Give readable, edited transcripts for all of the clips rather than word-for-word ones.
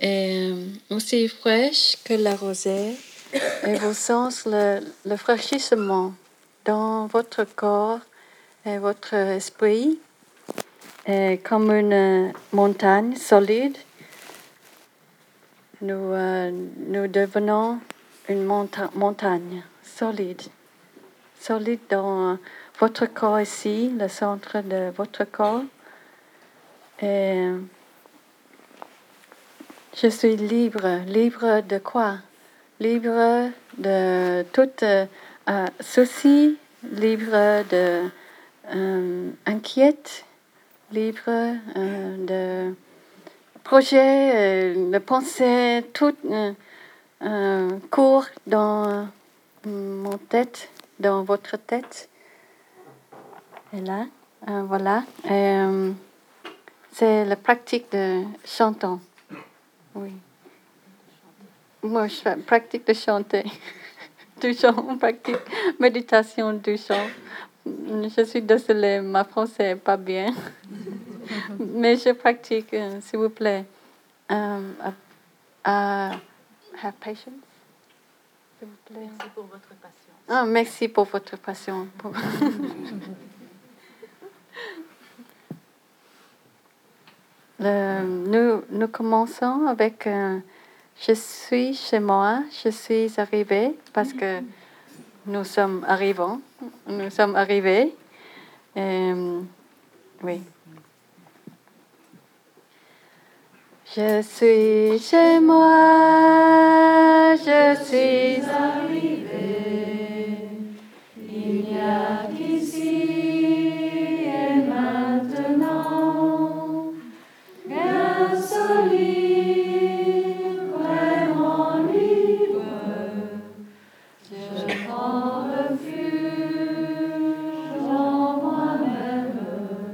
est aussi fraîche que la rosée et vous sentez le fraîchissement dans votre corps et votre esprit est comme une montagne solide. Nous devenons une montagne solide dans votre corps ici, le centre de votre corps. Et je suis libre de quoi? Libre de tout souci, libre de inquiète, libre de projet, de pensée, tout court dans mon tête, dans votre tête. Et là, voilà. C'est la pratique de chantant. Oui. Moi, je pratique de chanter. Du chant, on pratique méditation du chant. Je suis désolée, ma français n'est pas bien. Mais je pratique, s'il vous plaît. Have patience. S'il vous plaît. Merci pour votre patience. Ah, merci pour votre patience. Nous commençons avec je suis chez moi, je suis arrivée parce que nous sommes arrivés. Oui. Je suis chez moi, je suis arrivée. Il n'y a qu'ici et maintenant, bien solide, vraiment libre. Je prends refuge en moi-même.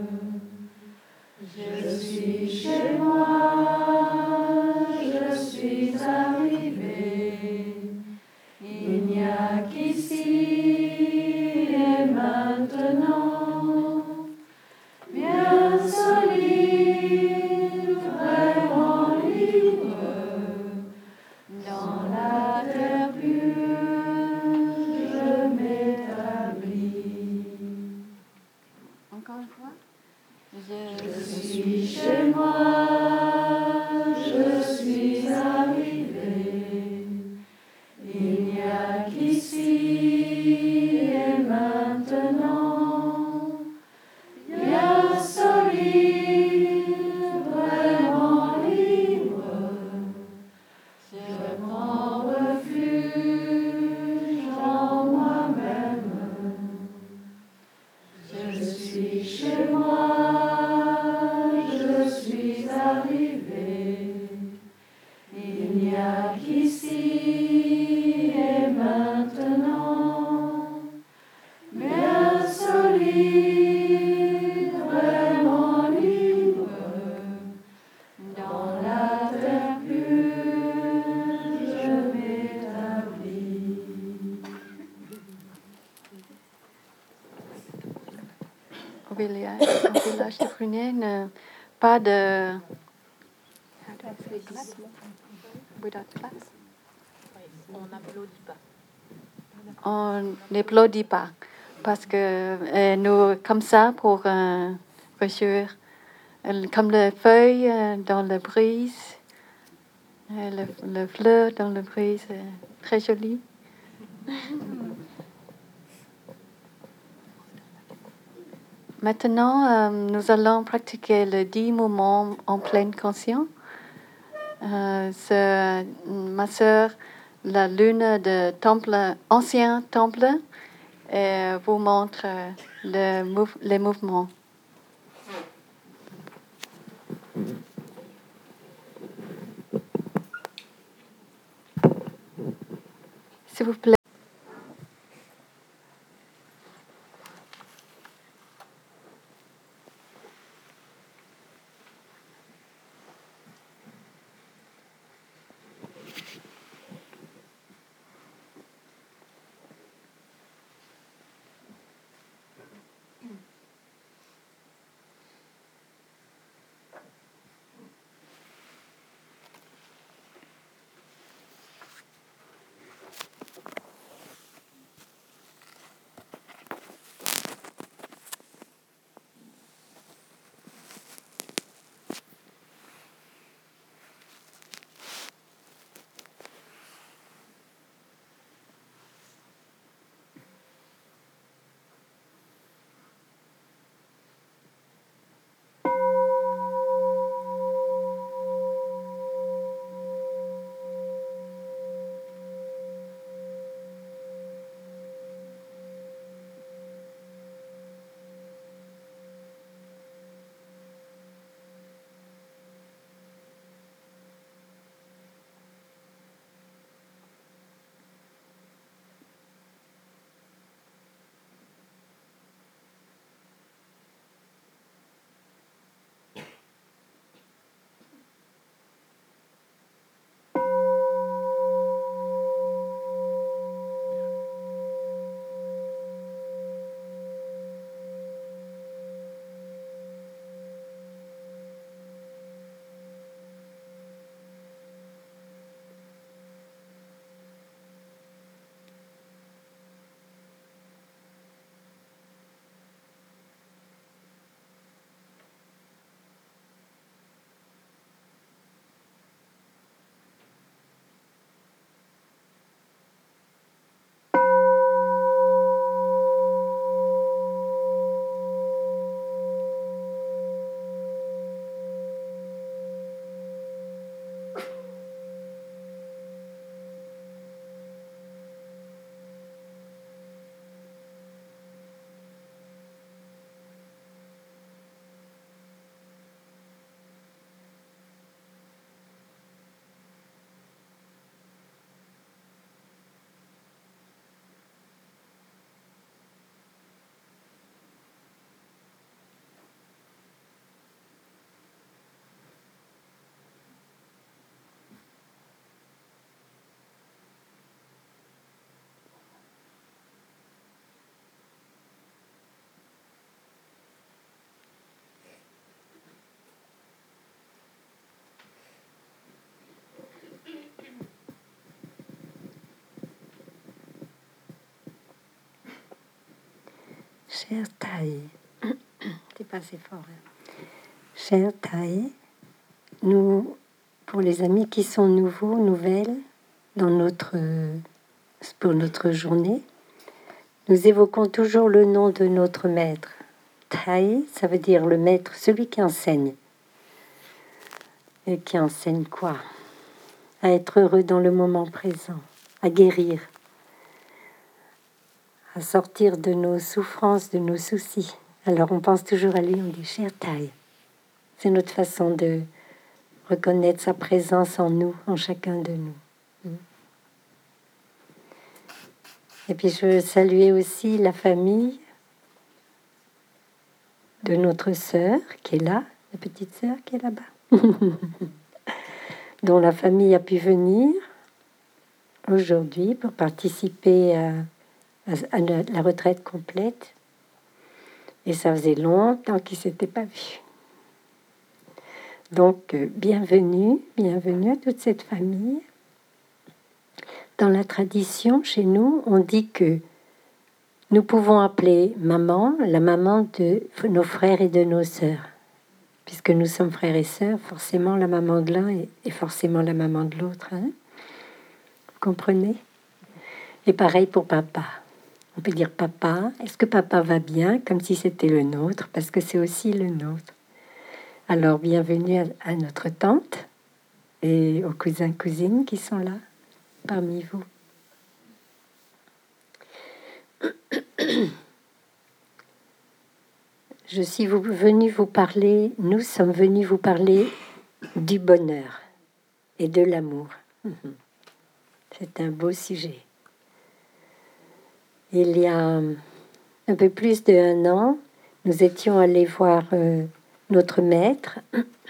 Je suis chez moi, je suis arrivée. Il n'y a qu'ici et maintenant, bien solide, vraiment libre, dans la terre pure, je m'établis. Encore une fois. Je suis chez moi, je suis arrivée. Il n'y a qu'ici et maintenant, bien solide, vraiment libre. Je prends refuge en moi-même. Je suis chez moi, je suis arrivée. Il n'y a qu'ici et maintenant, bien solide, vraiment libre, dans la terre pure, je m'établis. Au village de Prunier, pas de... On n'applaudit pas. On n'applaudit pas parce que nous, comme ça, pour réjouir, comme les feuilles dans la brise, le fleur dans la brise, très joli. Maintenant, nous allons pratiquer les 10 mouvements en pleine conscience. Ma sœur, la lune de temple, ancien temple, vous montre les mouvements. S'il vous plaît. Cher Thaï, c'est pas assez fort. Cher Thaï, nous, pour les amis qui sont nouveaux, nouvelles, pour notre journée, nous évoquons toujours le nom de notre maître. Thaï, ça veut dire le maître, celui qui enseigne. Et qui enseigne quoi? À être heureux dans le moment présent, à guérir, à sortir de nos souffrances, de nos soucis. Alors on pense toujours à lui, on dit cher Thaï. C'est notre façon de reconnaître sa présence en nous, en chacun de nous. Et puis je veux saluer aussi la famille de notre sœur qui est là, la petite sœur qui est là-bas, dont la famille a pu venir aujourd'hui pour participer à la retraite complète. Et ça faisait longtemps qu'ils ne s'étaient pas vus. Donc, bienvenue à toute cette famille. Dans la tradition, chez nous, on dit que nous pouvons appeler maman, la maman de nos frères et de nos sœurs. Puisque nous sommes frères et sœurs, forcément la maman de l'un est forcément la maman de l'autre. Hein? Vous comprenez? Et pareil pour papa. On peut dire papa. Est-ce que papa va bien? Comme si c'était le nôtre, parce que c'est aussi le nôtre. Alors, bienvenue à notre tante et aux cousins, cousines qui sont là parmi vous. Je suis venue vous parler, nous sommes venus vous parler du bonheur et de l'amour. C'est un beau sujet. Il y a un peu plus d'1 an, nous étions allés voir notre maître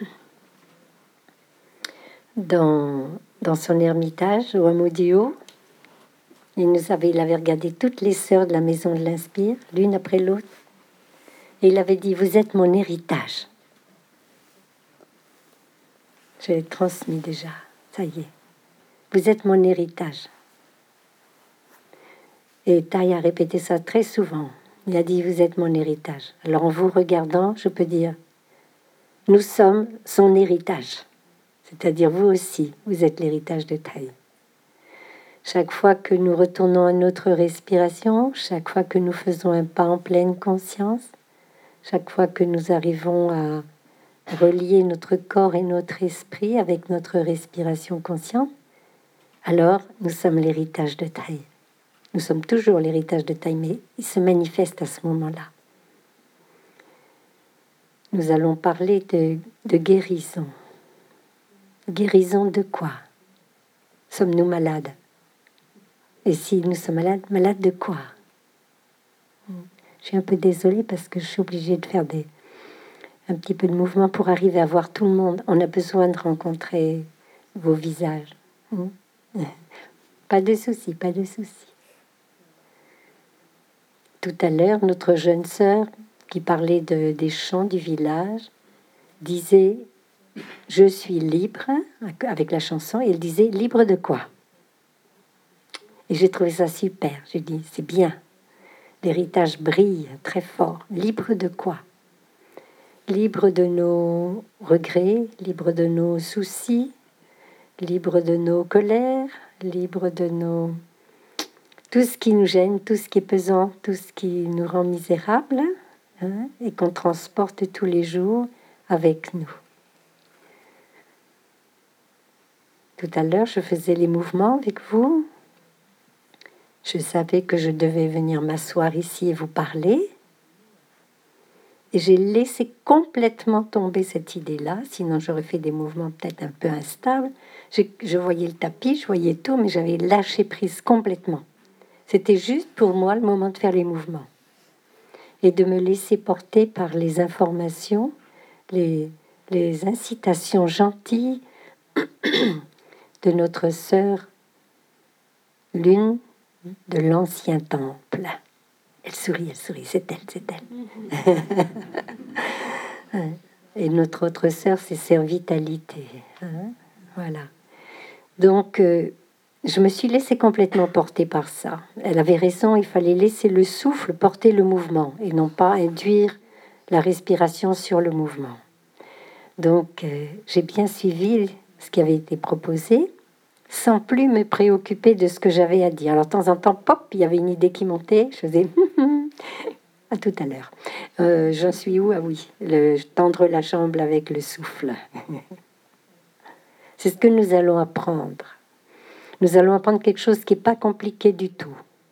dans son ermitage au hameau du Haut. Il avait regardé toutes les sœurs de la maison de l'Inspire, l'une après l'autre. Et il avait dit, vous êtes mon héritage. Je l'ai transmis déjà, ça y est. Vous êtes mon héritage. Et Thaï a répété ça très souvent. Il a dit, vous êtes mon héritage. Alors en vous regardant, je peux dire, nous sommes son héritage. C'est-à-dire vous aussi, vous êtes l'héritage de Thaï. Chaque fois que nous retournons à notre respiration, chaque fois que nous faisons un pas en pleine conscience, chaque fois que nous arrivons à relier notre corps et notre esprit avec notre respiration consciente, alors nous sommes l'héritage de Thaï. Nous sommes toujours l'héritage de Thaï, mais il se manifeste à ce moment-là. Nous allons parler de guérison. Guérison de quoi? Sommes-nous malades? Et si nous sommes malades, malades de quoi? Je suis un peu désolée parce que je suis obligée de faire un petit peu de mouvement pour arriver à voir tout le monde. On a besoin de rencontrer vos visages. Pas de souci, pas de souci. Tout à l'heure, notre jeune sœur qui parlait des chants du village disait « Je suis libre » avec la chanson, et elle disait « Libre de quoi ?» Et j'ai trouvé ça super. J'ai dit « C'est bien. L'héritage brille très fort. Libre de quoi? Libre de nos regrets, libre de nos soucis, libre de nos colères, libre de tout ce qui nous gêne, tout ce qui est pesant, tout ce qui nous rend misérables, hein, et qu'on transporte tous les jours avec nous. Tout à l'heure, je faisais les mouvements avec vous. Je savais que je devais venir m'asseoir ici et vous parler. Et j'ai laissé complètement tomber cette idée-là, sinon j'aurais fait des mouvements peut-être un peu instables. Je voyais le tapis, je voyais tout, mais j'avais lâché prise complètement. C'était juste pour moi le moment de faire les mouvements. Et de me laisser porter par les informations, les incitations gentilles de notre sœur, l'une de l'ancien temple. Elle sourit, c'est elle. Et notre autre sœur, c'est Sœur Vitalité. Hein, voilà. Donc, je me suis laissée complètement porter par ça. Elle avait raison, il fallait laisser le souffle porter le mouvement et non pas induire la respiration sur le mouvement. Donc, j'ai bien suivi ce qui avait été proposé, sans plus me préoccuper de ce que j'avais à dire. Alors, de temps en temps, pop, il y avait une idée qui montait, je faisais à tout à l'heure. J'en suis où? Ah oui, tendre la jambe avec le souffle. C'est ce que nous allons apprendre. Nous allons apprendre quelque chose qui n'est pas compliqué du tout.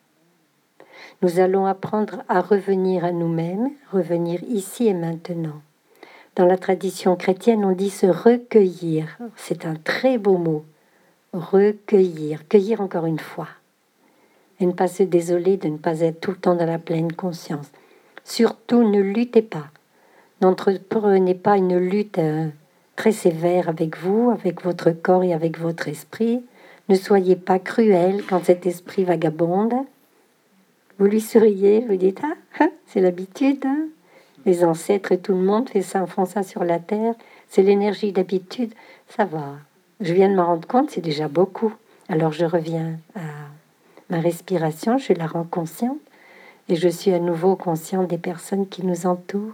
Nous allons apprendre à revenir à nous-mêmes, revenir ici et maintenant. Dans la tradition chrétienne, on dit se recueillir. C'est un très beau mot. Recueillir. Cueillir encore une fois. Et ne pas se désoler de ne pas être tout le temps dans la pleine conscience. Surtout, ne luttez pas. N'entreprenez pas une lutte très sévère avec vous, avec votre corps et avec votre esprit. Ne soyez pas cruel quand cet esprit vagabonde. Vous lui souriez, vous dites « Ah, c'est l'habitude, hein. Les ancêtres et tout le monde font ça sur la terre. C'est l'énergie d'habitude. Ça va. Je viens de m'en rendre compte, c'est déjà beaucoup. Alors je reviens à ma respiration, je la rends consciente et je suis à nouveau consciente des personnes qui nous entourent.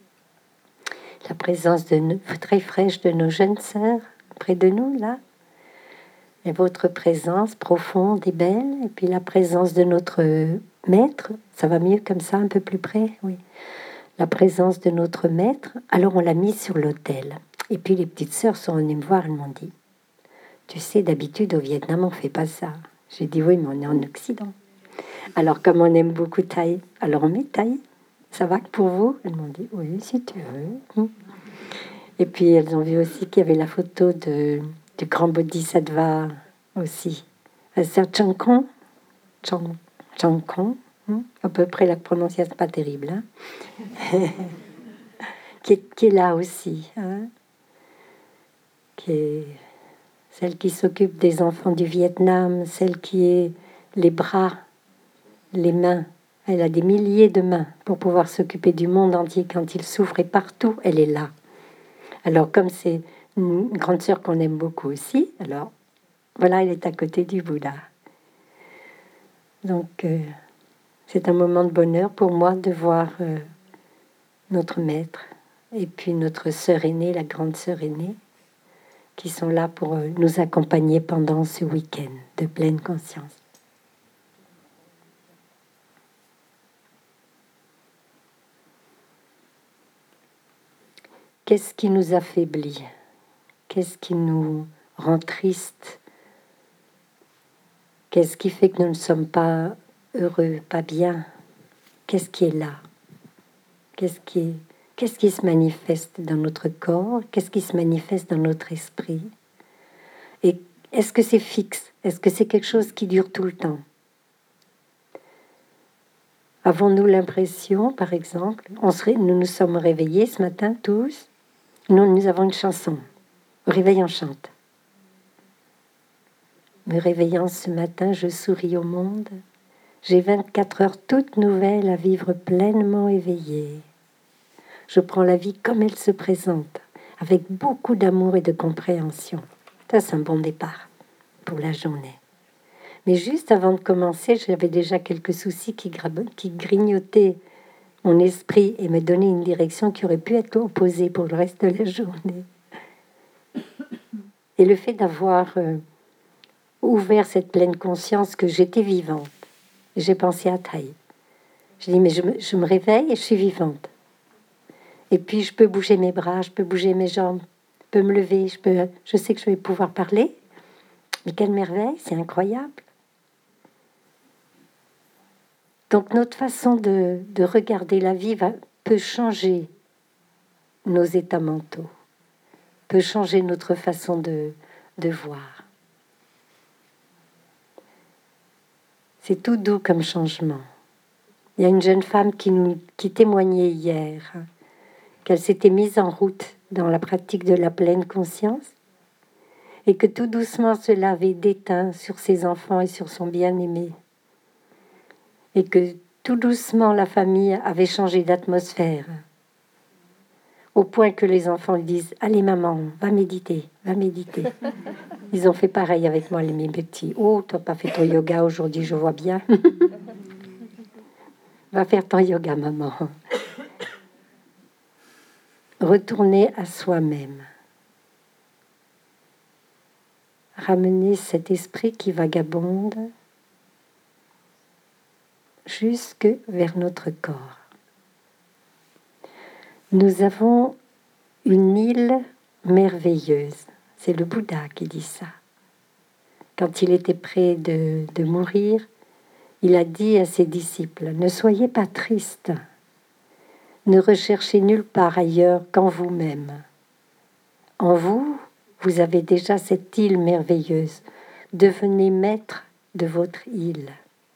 La présence très fraîche de nos jeunes sœurs près de nous, là. Et votre présence profonde et belle. Et puis la présence de notre maître. Ça va mieux comme ça, un peu plus près, oui. La présence de notre maître. Alors on l'a mis sur l'autel. Et puis les petites sœurs sont venues me voir, elles m'ont dit « Tu sais, d'habitude au Vietnam, on fait pas ça. » J'ai dit « Oui, mais on est en Occident. » Alors comme on aime beaucoup Thaï, alors on met Thaï. Ça va pour vous? Elles m'ont dit « Oui, si tu veux. » Et puis elles ont vu aussi qu'il y avait la photo du grand Bodhisattva aussi. C'est Chankon. Chankon. À peu près la prononciation pas terrible. Hein. qui est là aussi. Hein. Qui est celle qui s'occupe des enfants du Vietnam, celle qui est les bras, les mains. Elle a des milliers de mains pour pouvoir s'occuper du monde entier quand il souffre et partout, elle est là. Alors, comme c'est une grande sœur qu'on aime beaucoup aussi, alors voilà, elle est à côté du Bouddha. Donc, c'est un moment de bonheur pour moi de voir notre maître et puis notre sœur aînée, la grande sœur aînée, qui sont là pour nous accompagner pendant ce week-end de pleine conscience. Qu'est-ce qui nous affaiblit? Qu'est-ce qui nous rend tristes? Qu'est-ce qui fait que nous ne sommes pas heureux, pas bien? Qu'est-ce qui est là? Qu'est-ce qui se manifeste dans notre corps? Qu'est-ce qui se manifeste dans notre esprit? Et est-ce que c'est fixe? Est-ce que c'est quelque chose qui dure tout le temps? Avons-nous l'impression, par exemple, nous nous sommes réveillés ce matin tous, nous avons une chanson. Au réveil, on chante. Me réveillant ce matin, je souris au monde. J'ai 24 heures toutes nouvelles à vivre pleinement éveillée. Je prends la vie comme elle se présente, avec beaucoup d'amour et de compréhension. Ça, c'est un bon départ pour la journée. Mais juste avant de commencer, j'avais déjà quelques soucis qui grignotaient mon esprit et me donnaient une direction qui aurait pu être opposée pour le reste de la journée. Et le fait d'avoir ouvert cette pleine conscience que j'étais vivante, j'ai pensé à Thaï. J'ai dit, mais je me réveille et je suis vivante. Et puis, je peux bouger mes bras, je peux bouger mes jambes, je peux me lever, je sais que je vais pouvoir parler. Mais quelle merveille, c'est incroyable. Donc, notre façon de regarder la vie peut changer nos états mentaux, peut changer notre façon de voir. C'est tout doux comme changement. Il y a une jeune femme qui témoignait hier qu'elle s'était mise en route dans la pratique de la pleine conscience et que tout doucement cela avait déteint sur ses enfants et sur son bien-aimé. Et que tout doucement la famille avait changé d'atmosphère. Au point que les enfants lui disent « Allez maman, va méditer, va méditer. » Ils ont fait pareil avec moi, mes petits. Oh, tu n'as pas fait ton yoga aujourd'hui, je vois bien. Va faire ton yoga, maman. Retourner à soi-même. Ramener cet esprit qui vagabonde jusque vers notre corps. Nous avons une île merveilleuse. C'est le Bouddha qui dit ça. Quand il était près de mourir, il a dit à ses disciples, ne soyez pas tristes, ne recherchez nulle part ailleurs qu'en vous-même. En vous, vous avez déjà cette île merveilleuse. Devenez maître de votre île.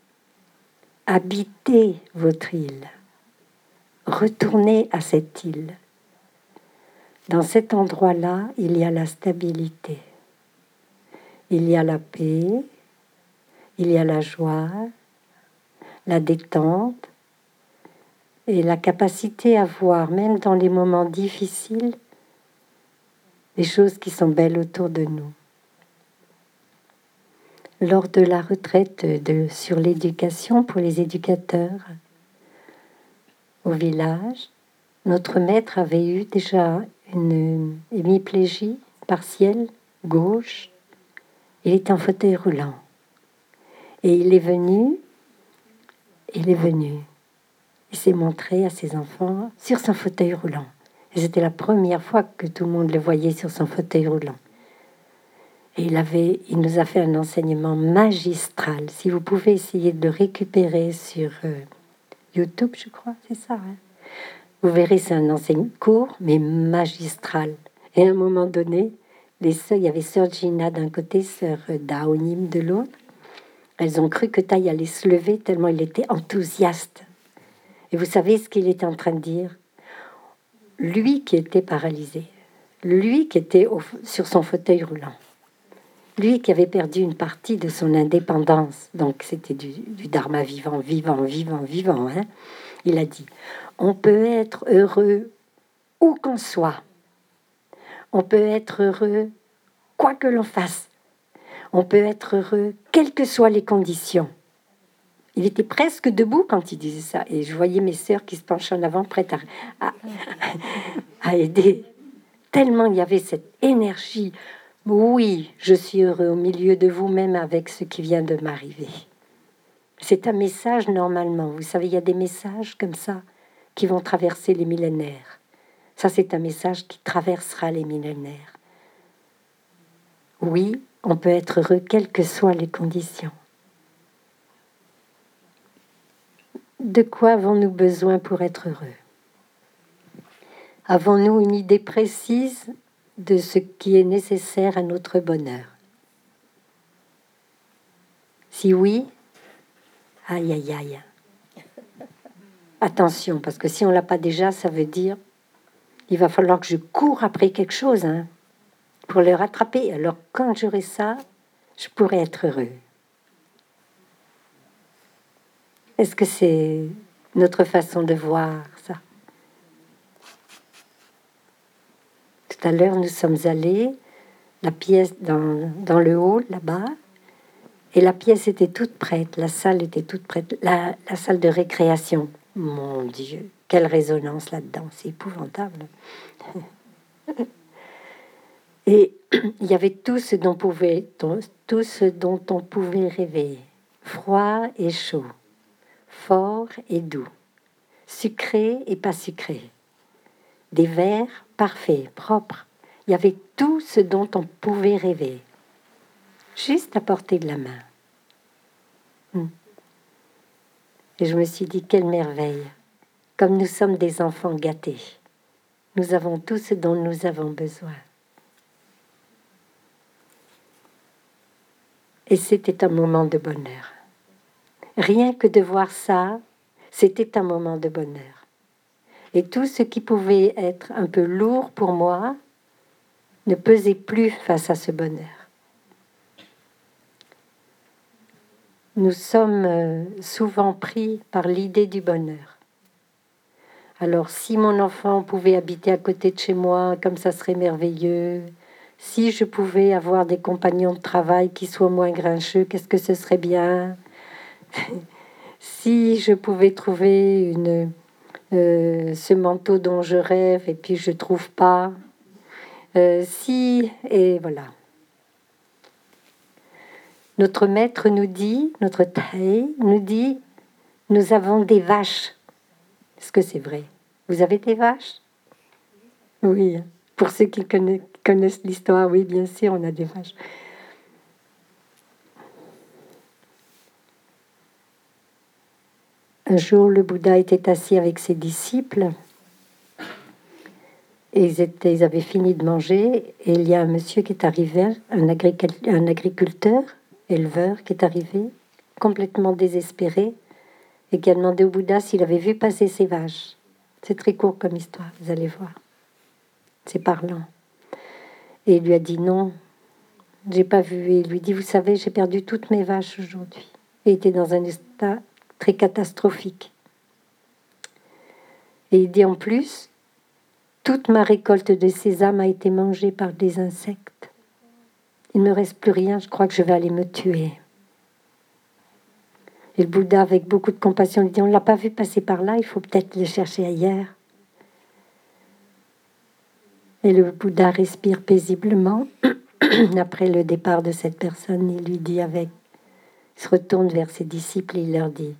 Habitez votre île. Retournez à cette île. Dans cet endroit-là, il y a la stabilité. Il y a la paix, il y a la joie, la détente et la capacité à voir, même dans les moments difficiles, les choses qui sont belles autour de nous. Lors de la retraite sur l'éducation pour les éducateurs au village, notre maître avait eu déjà une hémiplégie partielle gauche. Il était en fauteuil roulant. Et il est venu. Il s'est montré à ses enfants sur son fauteuil roulant. Et c'était la première fois que tout le monde le voyait sur son fauteuil roulant. Et il nous a fait un enseignement magistral. Si vous pouvez essayer de le récupérer sur YouTube, je crois, c'est ça. Hein, vous verrez, c'est un enseignement court, mais magistral. Et à un moment donné, il y avait Sœur Gina d'un côté, Sœur Daonim de l'autre. Elles ont cru que Tai allait se lever tellement il était enthousiaste. Et vous savez ce qu'il était en train de dire? Lui qui était paralysé, lui qui était sur son fauteuil roulant, lui qui avait perdu une partie de son indépendance, donc c'était du dharma vivant. Hein, il a dit, on peut être heureux où qu'on soit. On peut être heureux quoi que l'on fasse. On peut être heureux quelles que soient les conditions. Il était presque debout quand il disait ça. Et je voyais mes sœurs qui se penchaient en avant, prêtes à aider. Tellement il y avait cette énergie. Oui, je suis heureux au milieu de vous, même avec ce qui vient de m'arriver. C'est un message normalement. Vous savez, il y a des messages comme ça qui vont traverser les millénaires. Ça, c'est un message qui traversera les millénaires. Oui, on peut être heureux quelles que soient les conditions. De quoi avons-nous besoin pour être heureux? Avons-nous une idée précise de ce qui est nécessaire à notre bonheur? Si oui, aïe, aïe, aïe. Attention, parce que si on ne l'a pas déjà, ça veut dire il va falloir que je cours après quelque chose pour le rattraper. Alors quand j'aurai ça, je pourrai être heureux. Est-ce que c'est notre façon de voir ça? Tout à l'heure, nous sommes allés, la pièce dans le hall, là-bas, et la pièce était toute prête, la salle était toute prête, la salle de récréation. Mon Dieu, quelle résonance là-dedans, c'est épouvantable. Et il y avait tout ce dont on pouvait rêver, froid et chaud, fort et doux, sucré et pas sucré, des verres parfaits, propres. Il y avait tout ce dont on pouvait rêver, juste à portée de la main. Et je me suis dit, quelle merveille, comme nous sommes des enfants gâtés. Nous avons tout ce dont nous avons besoin. Et c'était un moment de bonheur. Rien que de voir ça, c'était un moment de bonheur. Et tout ce qui pouvait être un peu lourd pour moi ne pesait plus face à ce bonheur. Nous sommes souvent pris par l'idée du bonheur. Alors, si mon enfant pouvait habiter à côté de chez moi, comme ça serait merveilleux, Si je pouvais avoir des compagnons de travail qui soient moins grincheux, qu'est-ce que ce serait bien? Si je pouvais trouver ce manteau dont je rêve et puis je trouve pas. Et voilà. Notre maître nous dit, notre Taï nous dit, nous avons des vaches. Est-ce que c'est vrai? Vous avez des vaches? Oui. Pour ceux qui connaissent l'histoire, oui, bien sûr, on a des vaches. Un jour, le Bouddha était assis avec ses disciples et ils avaient fini de manger et il y a un monsieur qui est arrivé, un agriculteur, éleveur qui est arrivé, complètement désespéré et qui a demandé au Bouddha s'il avait vu passer ses vaches. C'est très court comme histoire, vous allez voir. C'est parlant. Et il lui a dit non, j'ai pas vu. Et il lui dit, vous savez, j'ai perdu toutes mes vaches aujourd'hui. Il était dans un état très catastrophique. Et il dit en plus, toute ma récolte de sésame a été mangée par des insectes. Il ne me reste plus rien, je crois que je vais aller me tuer. Et le Bouddha, avec beaucoup de compassion, lui dit, on ne l'a pas vu passer par là, il faut peut-être le chercher ailleurs. Et le Bouddha respire paisiblement. Après le départ de cette personne, il lui dit il se retourne vers ses disciples et il leur dit,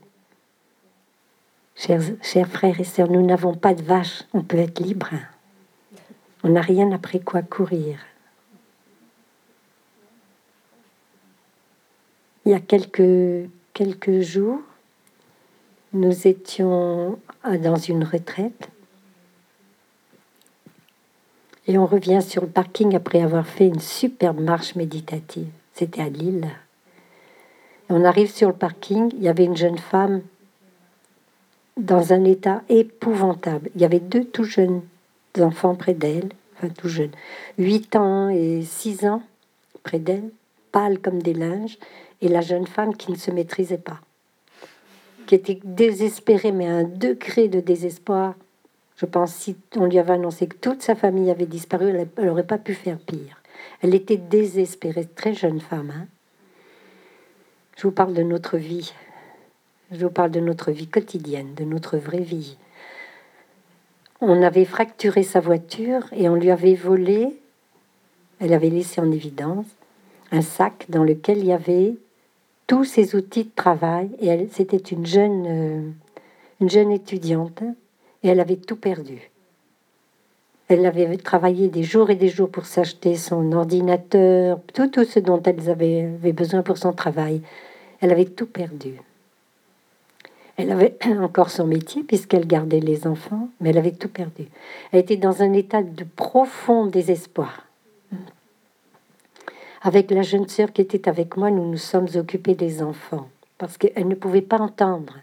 chers frères et sœurs, nous n'avons pas de vaches, on peut être libre. On n'a rien après quoi courir. Il y a quelques jours, nous étions dans une retraite et on revient sur le parking après avoir fait une superbe marche méditative. C'était à Lille. Et on arrive sur le parking, il y avait une jeune femme dans un état épouvantable. Il y avait 2 tout jeunes enfants près d'elle, enfin tout jeunes, 8 ans et 6 ans près d'elle, pâles comme des linges, et la jeune femme qui ne se maîtrisait pas, qui était désespérée, mais à un degré de désespoir. Je pense, si on lui avait annoncé que toute sa famille avait disparu, elle n'aurait pas pu faire pire. Elle était désespérée, très jeune femme. Hein. Je vous parle de notre vie. Je vous parle de notre vie quotidienne, de notre vraie vie. On avait fracturé sa voiture et on lui avait volé, elle avait laissé en évidence, un sac dans lequel il y avait tous ses outils de travail. Et c'était une jeune étudiante et elle avait tout perdu. Elle avait travaillé des jours et des jours pour s'acheter son ordinateur, tout ce dont elle avait besoin pour son travail. Elle avait tout perdu. Elle avait encore son métier puisqu'elle gardait les enfants, mais elle avait tout perdu. Elle était dans un état de profond désespoir. Avec la jeune sœur qui était avec moi, nous nous sommes occupés des enfants parce qu'elle ne pouvait pas entendre.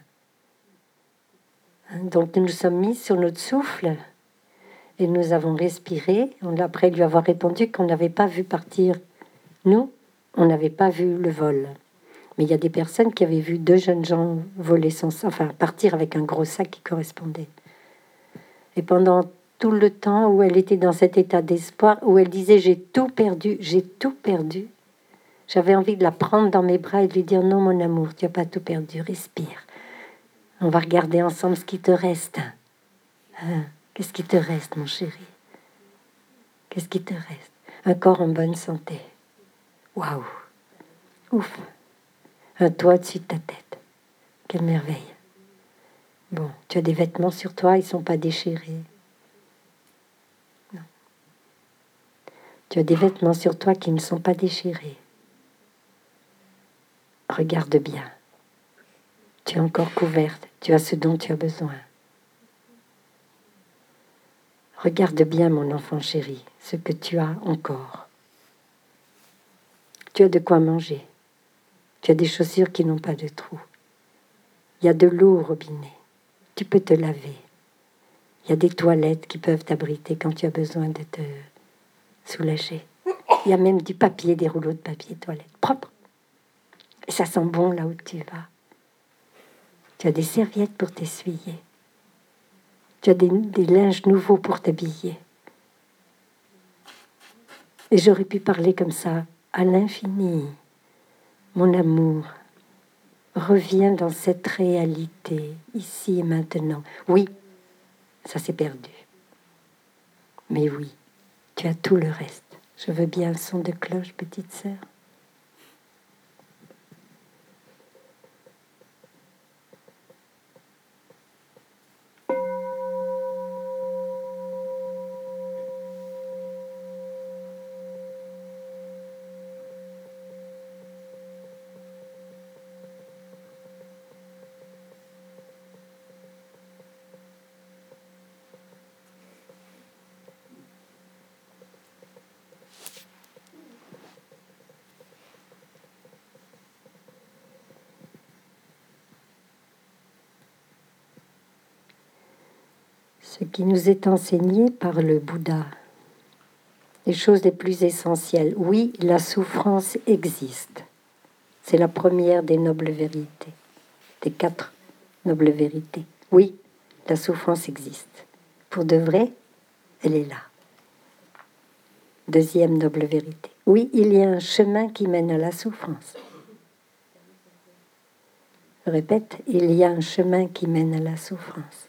Donc nous nous sommes mis sur notre souffle et nous avons respiré. Après lui avoir répondu qu'on n'avait pas vu partir. Nous, on n'avait pas vu le vol. Mais il y a des personnes qui avaient vu 2 jeunes gens partir avec un gros sac qui correspondait. Et pendant tout le temps où elle était dans cet état d'espoir, où elle disait j'ai tout perdu, j'avais envie de la prendre dans mes bras et de lui dire non mon amour, tu n'as pas tout perdu, respire. On va regarder ensemble ce qui te reste. Hein? Qu'est-ce qui te reste, mon chéri? Qu'est-ce qui te reste? Un corps en bonne santé. Waouh! Ouf! Un toit au-dessus de ta tête. Quelle merveille! Bon, tu as des vêtements sur toi, ils ne sont pas déchirés. Non. Tu as des vêtements sur toi qui ne sont pas déchirés. Regarde bien. Tu es encore couverte. Tu as ce dont tu as besoin. Regarde bien, mon enfant chéri, ce que tu as encore. Tu as de quoi manger. Tu as des chaussures qui n'ont pas de trous. Il y a de l'eau au robinet. Tu peux te laver. Il y a des toilettes qui peuvent t'abriter quand tu as besoin de te soulager. Il y a même du papier, des rouleaux de papier toilette propre. Et ça sent bon là où tu vas. Tu as des serviettes pour t'essuyer. Tu as des linges nouveaux pour t'habiller. Et j'aurais pu parler comme ça à l'infini. Mon amour, reviens dans cette réalité, ici et maintenant. Oui, ça s'est perdu. Mais oui, tu as tout le reste. Je veux bien un son de cloche, petite sœur. Ce qui nous est enseigné par le Bouddha, les choses les plus essentielles. Oui, la souffrance existe. C'est la première des nobles vérités, des 4 nobles vérités. Oui, la souffrance existe. Pour de vrai, elle est là. Deuxième noble vérité. Oui, il y a un chemin qui mène à la souffrance. Je répète, il y a un chemin qui mène à la souffrance.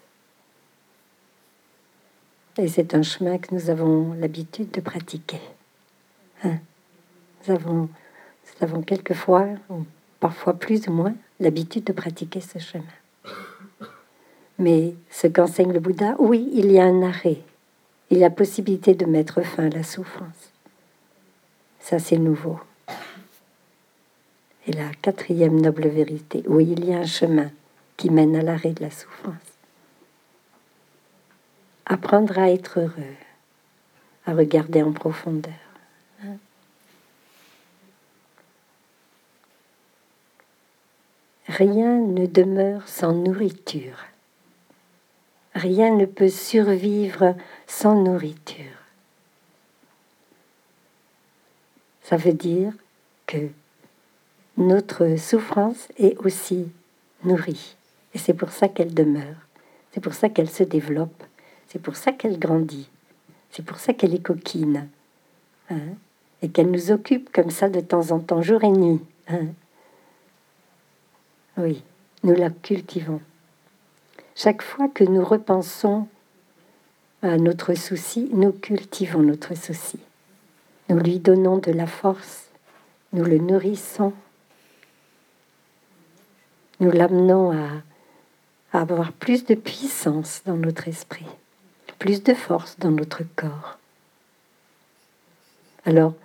Et c'est un chemin que nous avons l'habitude de pratiquer. Hein? Nous avons quelquefois, ou parfois plus ou moins, l'habitude de pratiquer ce chemin. Mais ce qu'enseigne le Bouddha, oui, il y a un arrêt. Il y a possibilité de mettre fin à la souffrance. Ça, c'est nouveau. Et la 4e noble vérité, oui, il y a un chemin qui mène à l'arrêt de la souffrance. Apprendre à être heureux, à regarder en profondeur. Rien ne demeure sans nourriture. Rien ne peut survivre sans nourriture. Ça veut dire que notre souffrance est aussi nourrie. Et c'est pour ça qu'elle demeure. C'est pour ça qu'elle se développe. C'est pour ça qu'elle grandit. C'est pour ça qu'elle est coquine. Hein? Et qu'elle nous occupe comme ça de temps en temps, jour et nuit. Hein? Oui, nous la cultivons. Chaque fois que nous repensons à notre souci, nous cultivons notre souci. Nous lui donnons de la force, nous le nourrissons, nous l'amenons à avoir plus de puissance dans notre esprit, plus de force dans notre corps. Alors,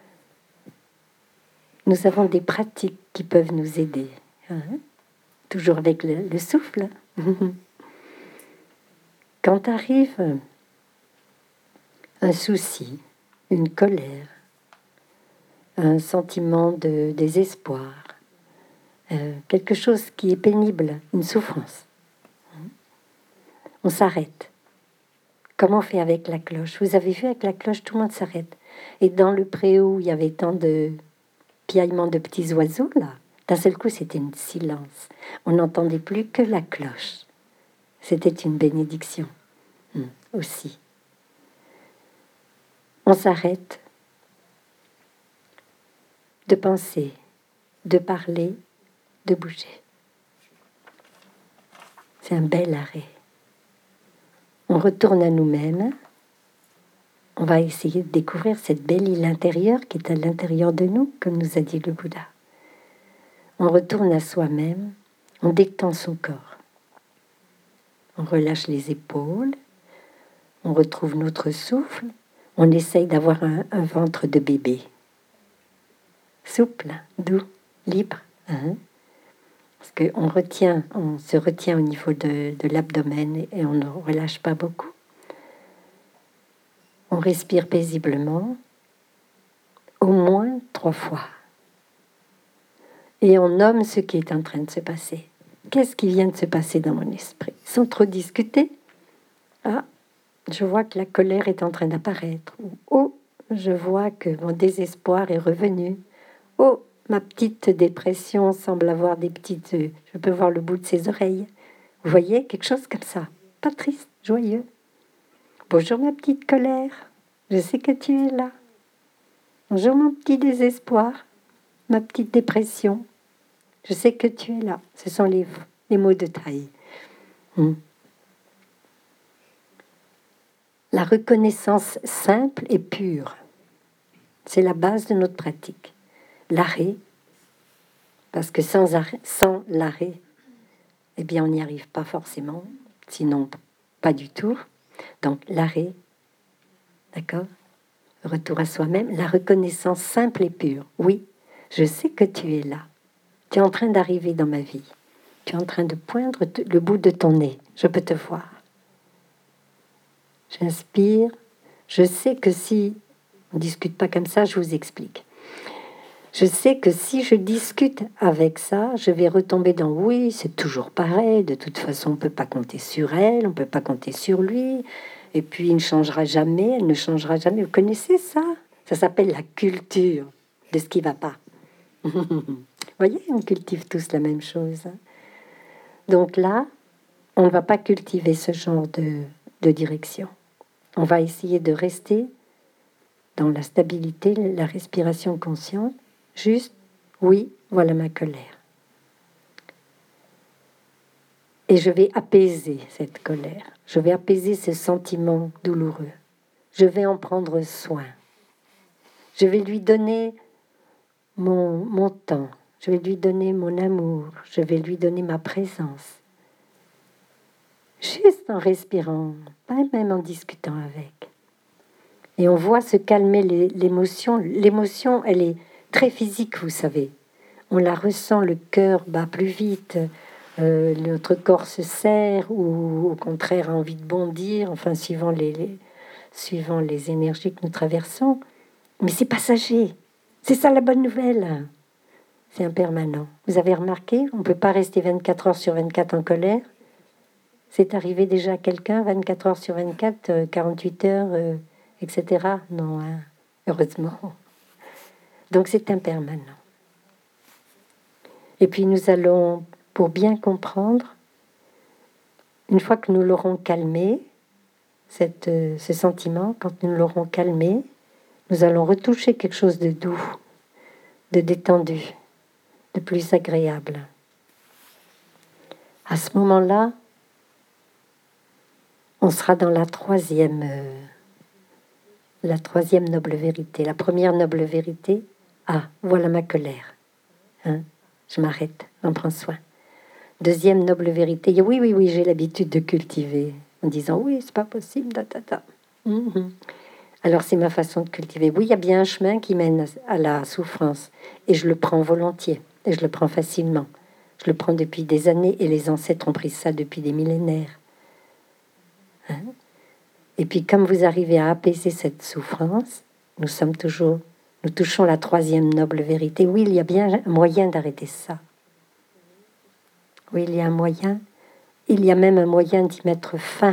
nous avons des pratiques qui peuvent nous aider, hein? Toujours avec le souffle. Quand arrive un souci, une colère, un sentiment de désespoir, quelque chose qui est pénible, une souffrance, on s'arrête. Comme on fait avec la cloche. Vous avez vu, avec la cloche, tout le monde s'arrête. Et dans le préau, il y avait tant de piaillements de petits oiseaux, là. D'un seul coup, c'était un silence. On n'entendait plus que la cloche. C'était une bénédiction aussi. On s'arrête de penser, de parler, de bouger. C'est un bel arrêt. On retourne à nous-mêmes. On va essayer de découvrir cette belle île intérieure qui est à l'intérieur de nous, comme nous a dit le Bouddha. On retourne à soi-même, on détend son corps. On relâche les épaules, on retrouve notre souffle, on essaye d'avoir un ventre de bébé. Souple, doux, libre. Hein? Parce on se retient au niveau de l'abdomen et on ne relâche pas beaucoup. On respire paisiblement, au moins 3 fois. Et on nomme ce qui est en train de se passer. Qu'est-ce qui vient de se passer dans mon esprit? Sans trop discuter. Ah, je vois que la colère est en train d'apparaître. Oh, je vois que mon désespoir est revenu. Oh, ma petite dépression semble avoir des petites... Je peux voir le bout de ses oreilles. Vous voyez, quelque chose comme ça. Pas triste, joyeux. Bonjour ma petite colère. Je sais que tu es là. Bonjour mon petit désespoir, ma petite dépression. Je sais que tu es là. Ce sont les mots de taille. La reconnaissance simple et pure, c'est la base de notre pratique. L'arrêt, parce que sans l'arrêt, eh bien on n'y arrive pas forcément, sinon pas du tout. Donc l'arrêt, d'accord? Retour à soi-même, la reconnaissance simple et pure. Oui, je sais que tu es là. Tu es en train d'arriver dans ma vie. Tu es en train de poindre le bout de ton nez. Je peux te voir. J'inspire. Je sais que si on ne discute pas comme ça, je vous explique. Je sais que si je discute avec ça, je vais retomber dans oui, c'est toujours pareil. De toute façon, on ne peut pas compter sur elle, on ne peut pas compter sur lui. Et puis, il ne changera jamais, elle ne changera jamais. Vous connaissez ça? Ça s'appelle la culture de ce qui ne va pas. Vous voyez, on cultive tous la même chose. Donc là, on ne va pas cultiver ce genre de direction. On va essayer de rester dans la stabilité, la respiration consciente. Juste, oui, voilà ma colère. Et je vais apaiser cette colère. Je vais apaiser ce sentiment douloureux. Je vais en prendre soin. Je vais lui donner mon temps. Je vais lui donner mon amour. Je vais lui donner ma présence. Juste en respirant, pas même en discutant avec. Et on voit se calmer l'émotion. L'émotion, elle est très physique, vous savez. On la ressent, le cœur bat plus vite, notre corps se serre ou au contraire a envie de bondir, enfin suivant les énergies que nous traversons. Mais c'est passager. C'est ça la bonne nouvelle. C'est impermanent. Vous avez remarqué, on ne peut pas rester 24 heures sur 24 en colère. C'est arrivé déjà à quelqu'un, 24 heures sur 24, 48 heures, etc. Non, hein, heureusement. Donc c'est impermanent. Et puis nous allons, pour bien comprendre, une fois que nous l'aurons calmé, ce sentiment, quand nous l'aurons calmé, nous allons retoucher quelque chose de doux, de détendu, de plus agréable. À ce moment-là, on sera dans la troisième noble vérité. La première noble vérité, voilà ma colère. Hein, je m'arrête, j'en prends soin. Deuxième noble vérité, oui, j'ai l'habitude de cultiver, en disant oui, c'est pas possible, Alors c'est ma façon de cultiver. Oui, il y a bien un chemin qui mène à la souffrance, et je le prends volontiers, et je le prends facilement. Je le prends depuis des années, et les ancêtres ont pris ça depuis des millénaires. Hein? Et puis, comme vous arrivez à apaiser cette souffrance, nous touchons la troisième noble vérité. Oui, il y a bien un moyen d'arrêter ça. Oui, il y a un moyen. Il y a même un moyen d'y mettre fin.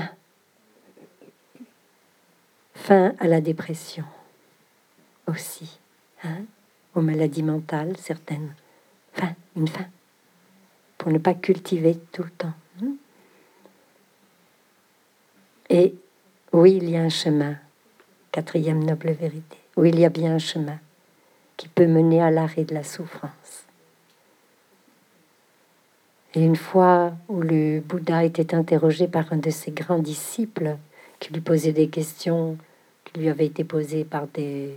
Fin à la dépression aussi. Hein, aux maladies mentales, certaines. Une fin. Pour ne pas cultiver tout le temps. Et oui, il y a un chemin. Quatrième noble vérité. Oui, il y a bien un chemin qui peut mener à l'arrêt de la souffrance. Et une fois où le Bouddha était interrogé par un de ses grands disciples, qui lui posait des questions qui lui avaient été posées par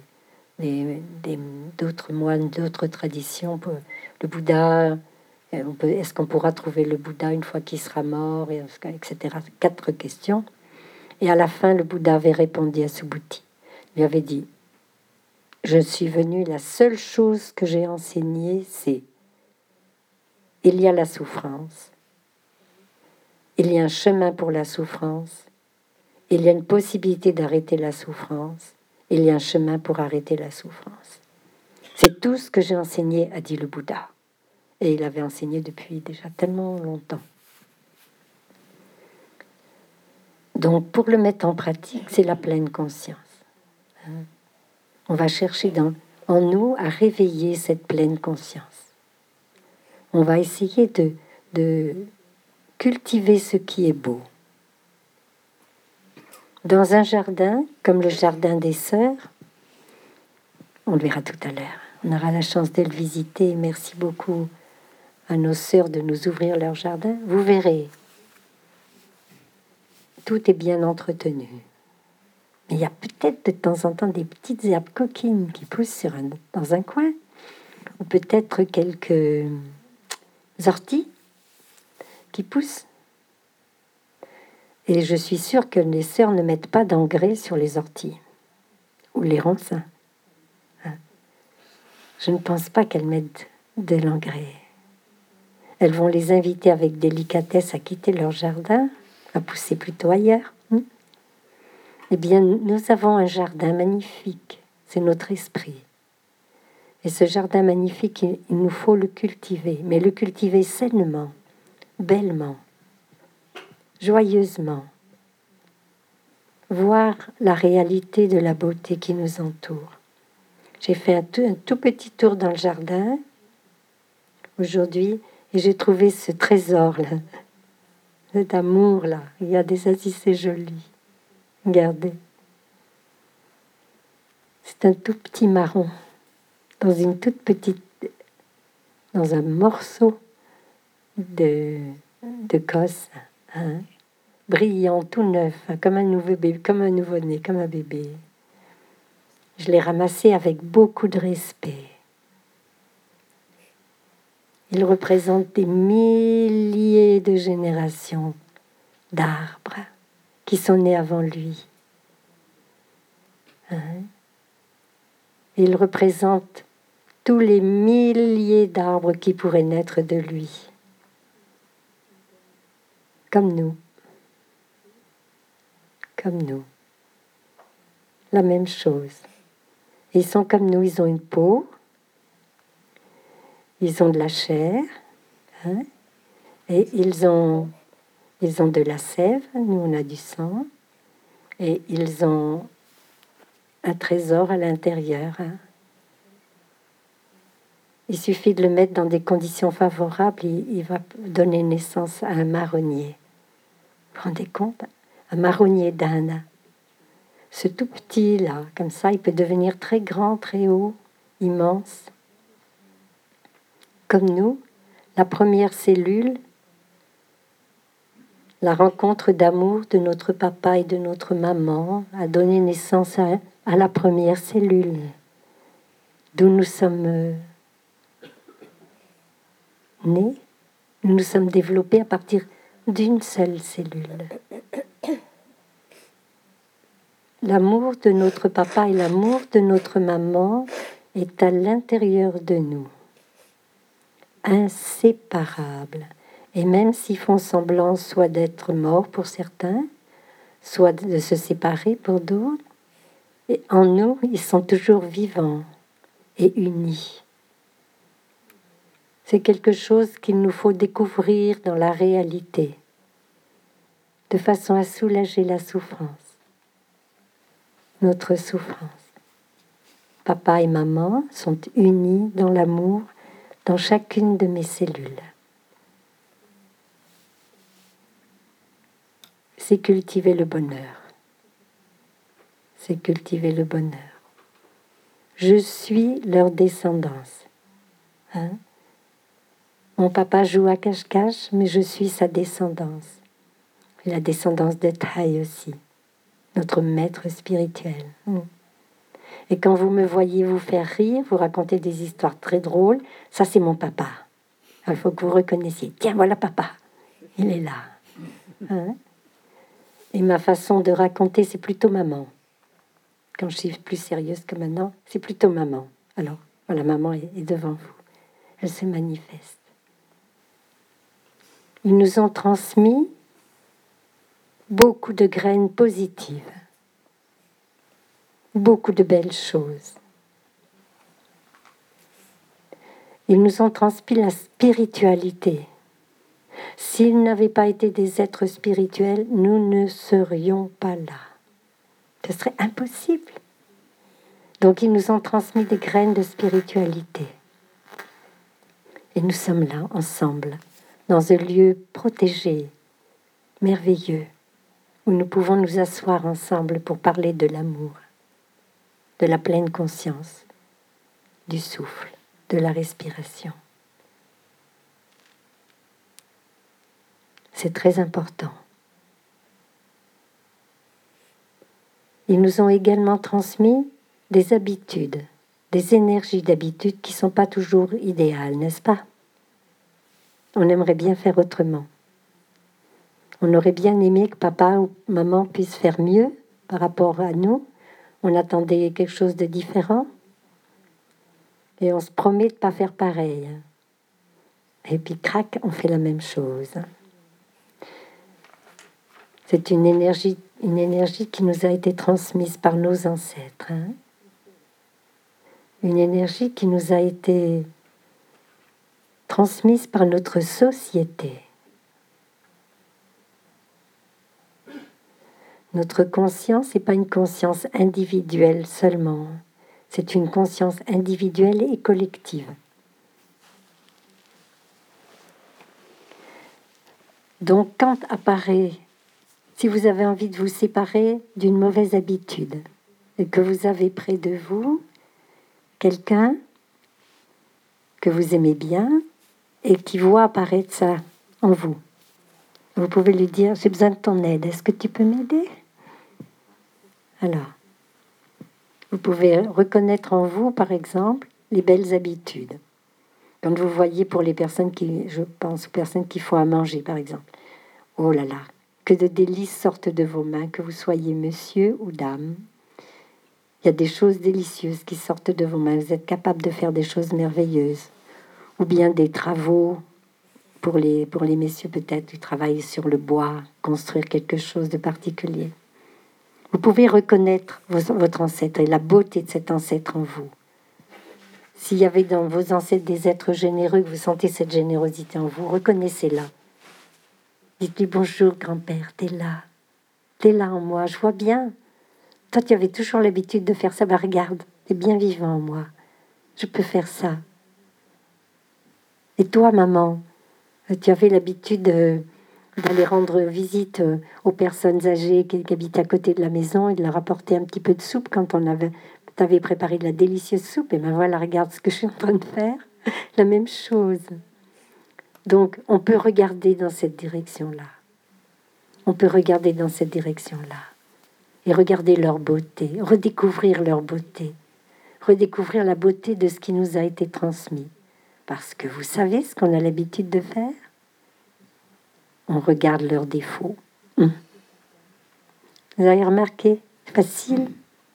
d'autres moines, d'autres traditions, le Bouddha, est-ce qu'on pourra trouver le Bouddha une fois qu'il sera mort, etc. 4 questions. Et à la fin, le Bouddha avait répondu à Subhuti. Il lui avait dit, je suis venu, la seule chose que j'ai enseignée, c'est il y a la souffrance, il y a un chemin pour la souffrance, il y a une possibilité d'arrêter la souffrance, il y a un chemin pour arrêter la souffrance. C'est tout ce que j'ai enseigné, a dit le Bouddha. Et il avait enseigné depuis déjà tellement longtemps. Donc, pour le mettre en pratique, c'est la pleine conscience. On va chercher en nous à réveiller cette pleine conscience. On va essayer de cultiver ce qui est beau. Dans un jardin, comme le jardin des sœurs, On le verra tout à l'heure. On aura la chance de le visiter. Merci beaucoup à nos sœurs de nous ouvrir leur jardin. Vous verrez, tout est bien entretenu. Mais il y a peut-être de temps en temps des petites herbes coquines qui poussent dans un coin, ou peut-être quelques orties qui poussent. Et je suis sûre que les sœurs ne mettent pas d'engrais sur les orties ou les ronces. Je ne pense pas qu'elles mettent de l'engrais. Elles vont les inviter avec délicatesse à quitter leur jardin, à pousser plutôt ailleurs. Eh bien, nous avons un jardin magnifique. C'est notre esprit. Et ce jardin magnifique, il nous faut le cultiver, mais le cultiver sainement, bellement, joyeusement. Voir la réalité de la beauté qui nous entoure. J'ai fait un tout petit tour dans le jardin aujourd'hui et j'ai trouvé ce trésor-là, cet amour-là. Il y a des azis jolis. Regardez. C'est un tout petit marron dans une toute petite, dans un morceau de cosse, hein, brillant, tout neuf, hein, comme un nouveau bébé, comme un nouveau-né, comme un bébé. Je l'ai ramassé avec beaucoup de respect. Il représente des milliers de générations d'arbres qui sont nés avant lui. Hein? Il représente tous les milliers d'arbres qui pourraient naître de lui. Comme nous. Comme nous. La même chose. Ils sont comme nous, ils ont une peau, ils ont de la chair, hein, et ils ont de la sève, nous on a du sang, et ils ont un trésor à l'intérieur. Hein. Il suffit de le mettre dans des conditions favorables, il va donner naissance à un marronnier. Vous vous rendez compte? Un marronnier d'Inde. Ce tout petit là, comme ça, il peut devenir très grand, très haut, immense. Comme nous, la première cellule, la rencontre d'amour de notre papa et de notre maman a donné naissance à la première cellule, d'où nous sommes nés, nous nous sommes développés à partir d'une seule cellule. L'amour de notre papa et l'amour de notre maman est à l'intérieur de nous, inséparable. Et même s'ils font semblant soit d'être morts pour certains, soit de se séparer pour d'autres, et en nous, ils sont toujours vivants et unis. C'est quelque chose qu'il nous faut découvrir dans la réalité, de façon à soulager la souffrance. Notre souffrance. Papa et maman sont unis dans l'amour dans chacune de mes cellules. C'est cultiver le bonheur. C'est cultiver le bonheur. Je suis leur descendance. Hein? Mon papa joue à cache-cache, mais je suis sa descendance. Et la descendance de Thaï aussi. Notre maître spirituel. Et quand vous me voyez vous faire rire, vous raconter des histoires très drôles, ça c'est mon papa. Il faut que vous reconnaissiez. Tiens, voilà papa. Il est là. Hein? Et ma façon de raconter, c'est plutôt maman. Quand je suis plus sérieuse que maintenant, c'est plutôt maman. Alors, voilà, maman est devant vous. Elle se manifeste. Ils nous ont transmis beaucoup de graines positives. Beaucoup de belles choses. Ils nous ont transmis la spiritualité. S'ils n'avaient pas été des êtres spirituels, nous ne serions pas là. Ce serait impossible. Donc ils nous ont transmis des graines de spiritualité. Et nous sommes là, ensemble, dans un lieu protégé, merveilleux, où nous pouvons nous asseoir ensemble pour parler de l'amour, de la pleine conscience, du souffle, de la respiration. C'est très important. Ils nous ont également transmis des habitudes, des énergies d'habitude qui ne sont pas toujours idéales, n'est-ce pas? On aimerait bien faire autrement. On aurait bien aimé que papa ou maman puisse faire mieux par rapport à nous. On attendait quelque chose de différent. Et on se promet de ne pas faire pareil. Et puis, crac, on fait la même chose. C'est une énergie qui nous a été transmise par nos ancêtres. Une énergie qui nous a été transmise par notre société. Notre conscience n'est pas une conscience individuelle seulement. C'est une conscience individuelle et collective. Donc, quand apparaît, si vous avez envie de vous séparer d'une mauvaise habitude et que vous avez près de vous quelqu'un que vous aimez bien et qui voit apparaître ça en vous, vous pouvez lui dire « J'ai besoin de ton aide, est-ce que tu peux m'aider ?» Alors, vous pouvez reconnaître en vous, par exemple, les belles habitudes. Quand vous voyez pour les personnes qui, je pense aux personnes qui font à manger, par exemple. Oh là là, que de délices sortent de vos mains, que vous soyez monsieur ou dame. Il y a des choses délicieuses qui sortent de vos mains. Vous êtes capable de faire des choses merveilleuses. Ou bien des travaux, pour les messieurs peut-être, du travail sur le bois, construire quelque chose de particulier. Vous pouvez reconnaître votre ancêtre et la beauté de cet ancêtre en vous. S'il y avait dans vos ancêtres des êtres généreux, que vous sentez cette générosité en vous, reconnaissez-la. Dites-lui bonjour grand-père, t'es là en moi, je vois bien. Toi tu avais toujours l'habitude de faire ça, bah regarde, t'es bien vivant en moi, je peux faire ça. Et toi maman, tu avais l'habitude d'aller rendre visite aux personnes âgées qui habitent à côté de la maison et de leur apporter un petit peu de soupe quand t'avais préparé de la délicieuse soupe. Et ben voilà, regarde ce que je suis en train de faire. La même chose. Donc, on peut regarder dans cette direction-là. On peut regarder dans cette direction-là. Et regarder leur beauté, redécouvrir leur beauté. Redécouvrir la beauté de ce qui nous a été transmis. Parce que vous savez ce qu'on a l'habitude de faire? On regarde leurs défauts. Vous avez remarqué? C'est facile.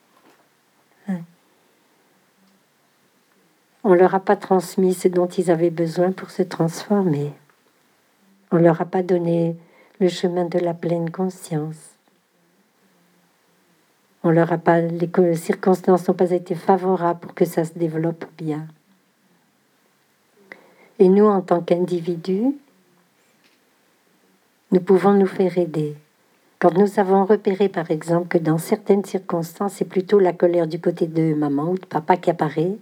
On ne leur a pas transmis ce dont ils avaient besoin pour se transformer. On ne leur a pas donné le chemin de la pleine conscience. On leur a pas, les circonstances n'ont pas été favorables pour que ça se développe bien. Et nous, en tant qu'individus, nous pouvons nous faire aider. Quand nous avons repéré, par exemple, que dans certaines circonstances, c'est plutôt la colère du côté de maman ou de papa qui apparaît,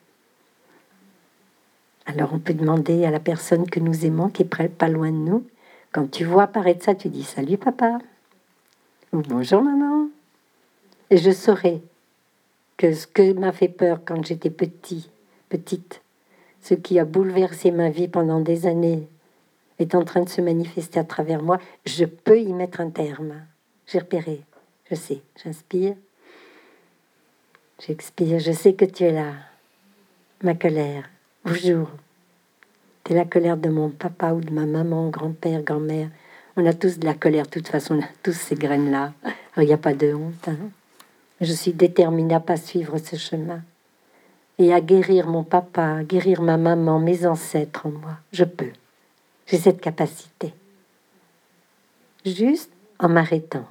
alors on peut demander à la personne que nous aimons, qui est pas loin de nous, quand tu vois apparaître ça, tu dis « Salut papa » ou « Bonjour maman ». Et je saurai que ce que m'a fait peur quand j'étais petite, ce qui a bouleversé ma vie pendant des années, est en train de se manifester à travers moi, je peux y mettre un terme. J'ai repéré, je sais, j'inspire, j'expire, je sais que tu es là, ma colère. Bonjour. C'est la colère de mon papa ou de ma maman, grand-père, grand-mère. On a tous de la colère, de toute façon, on a tous ces graines-là. Il n'y a pas de honte. Je suis déterminée à pas suivre ce chemin. Et à guérir mon papa, à guérir ma maman, mes ancêtres en moi. Je peux. J'ai cette capacité. Juste en m'arrêtant.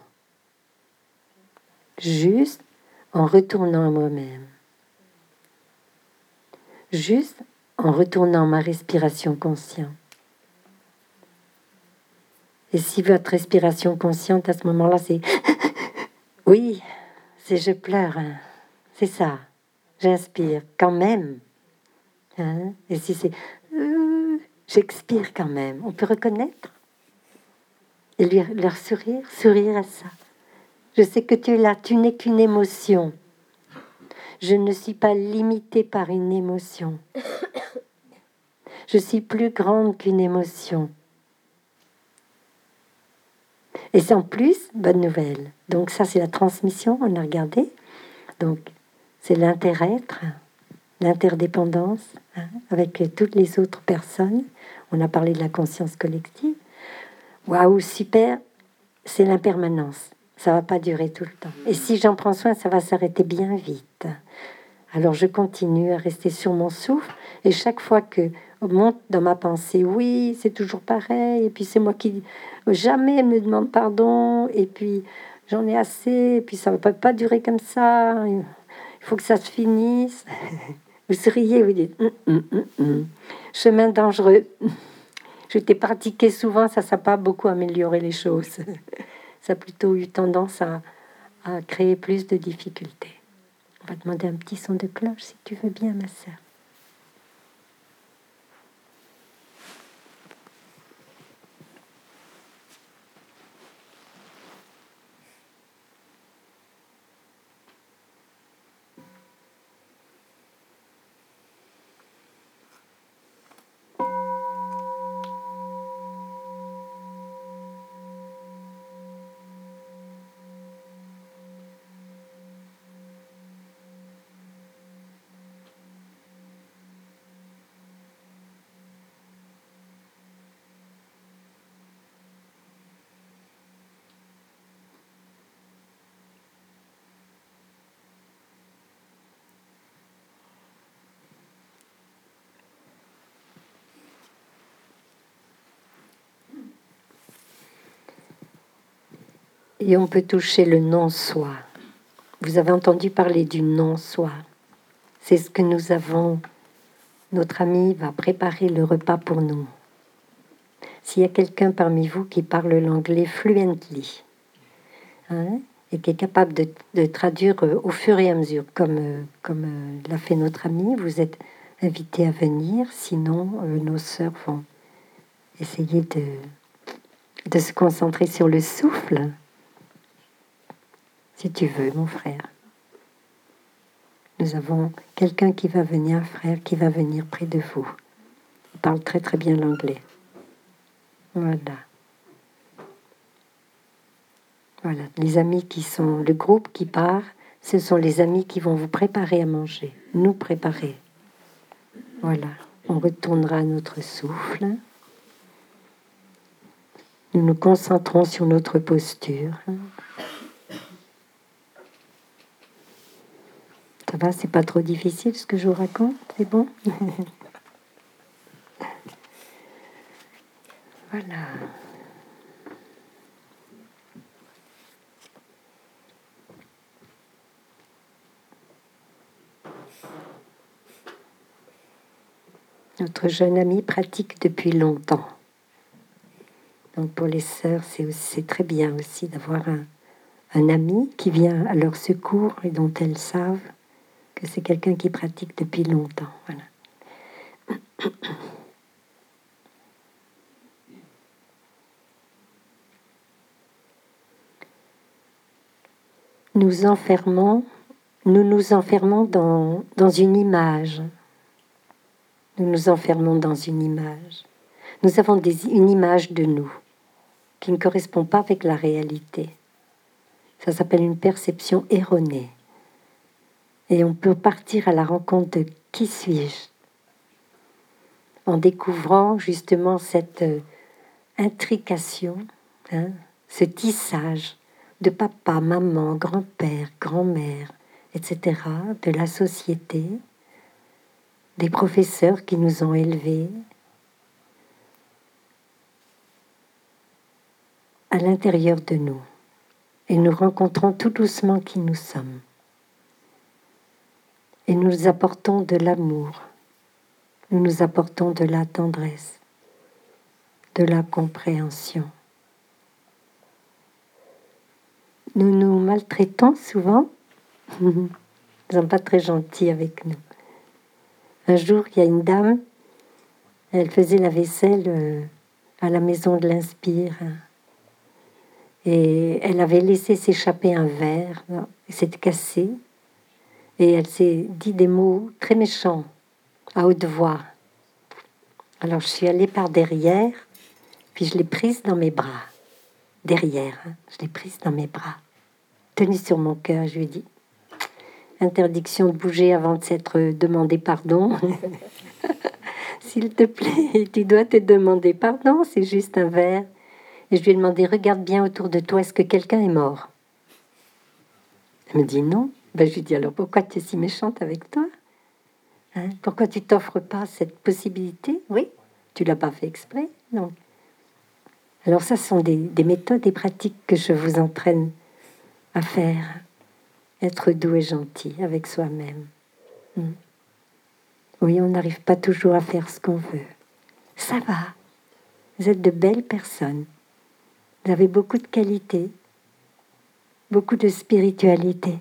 Juste en retournant à moi-même. Juste en retournant ma respiration consciente. Et si votre respiration consciente à ce moment-là, c'est oui, c'est je pleure, hein. C'est ça, j'inspire quand même. Hein. Et si c'est j'expire quand même, on peut reconnaître et leur sourire à ça. Je sais que tu es là, tu n'es qu'une émotion. Je ne suis pas limitée par une émotion. Je suis plus grande qu'une émotion. Et sans plus, bonne nouvelle. Donc ça, c'est la transmission, on a regardé. Donc, c'est l'inter-être, l'interdépendance avec toutes les autres personnes. On a parlé de la conscience collective. Waouh, super, c'est l'impermanence. Ça va pas durer tout le temps. Et si j'en prends soin, ça va s'arrêter bien vite. Alors je continue à rester sur mon souffle. Et chaque fois que monte dans ma pensée, oui, c'est toujours pareil. Et puis c'est moi qui jamais elle me demande pardon. Et puis j'en ai assez. Et puis ça va pas durer comme ça. Il faut que ça se finisse. Vous souriez, vous dites chemin dangereux. Je t'ai pratiqué souvent, ça n'a pas beaucoup amélioré les choses. Ça a plutôt eu tendance à créer plus de difficultés. On va demander un petit son de cloche si tu veux bien, ma sœur. Et on peut toucher le non-soi. Vous avez entendu parler du non-soi. C'est ce que nous avons. Notre ami va préparer le repas pour nous. S'il y a quelqu'un parmi vous qui parle l'anglais fluently, et qui est capable de traduire au fur et à mesure, comme l'a fait notre ami, vous êtes invité à venir. Sinon, nos sœurs vont essayer de se concentrer sur le souffle. Si tu veux, mon frère. Nous avons quelqu'un qui va venir, un frère qui va venir près de vous. Il parle très très bien l'anglais. Voilà. Voilà. Les amis qui sont, le groupe qui part, ce sont les amis qui vont vous préparer à manger, nous préparer. Voilà. On retournera à notre souffle. Nous nous concentrons sur notre posture. Ça va, c'est pas trop difficile ce que je vous raconte, c'est bon? Voilà. Notre jeune ami pratique depuis longtemps. Donc pour les sœurs, c'est très bien aussi d'avoir un ami qui vient à leur secours et dont elles savent que c'est quelqu'un qui pratique depuis longtemps. Voilà. Nous nous enfermons dans une image. Nous nous enfermons dans une image. Nous avons une image de nous qui ne correspond pas avec la réalité. Ça s'appelle une perception erronée. Et on peut partir à la rencontre de qui suis-je en découvrant justement cette intrication, ce tissage de papa, maman, grand-père, grand-mère, etc., de la société, des professeurs qui nous ont élevés, à l'intérieur de nous. Et nous rencontrons tout doucement qui nous sommes. Et nous apportons de l'amour, nous apportons de la tendresse, de la compréhension. Nous nous maltraitons souvent. Ils ne sont pas très gentils avec nous. Un jour, il y a une dame, elle faisait la vaisselle à la maison de l'Inspire. Et elle avait laissé s'échapper un verre, il s'était cassé. Et elle s'est dit des mots très méchants, à haute voix. Alors je suis allée par derrière, puis je l'ai prise dans mes bras. Derrière, hein, je l'ai prise dans mes bras. Tenue sur mon cœur, je lui ai dit, interdiction de bouger avant de s'être demandé pardon. S'il te plaît, tu dois te demander pardon, c'est juste un verre. Et je lui ai demandé, regarde bien autour de toi, est-ce que quelqu'un est mort? Elle me dit non. Ben, je lui dis, alors pourquoi tu es si méchante avec toi, hein? Pourquoi tu t'offres pas cette possibilité? Oui, tu l'as pas fait exprès. Donc, alors ça, ce sont des méthodes et pratiques que je vous entraîne à faire. Être doux et gentil avec soi-même. Oui, on n'arrive pas toujours à faire ce qu'on veut. Ça va. Vous êtes de belles personnes. Vous avez beaucoup de qualités, beaucoup de spiritualité.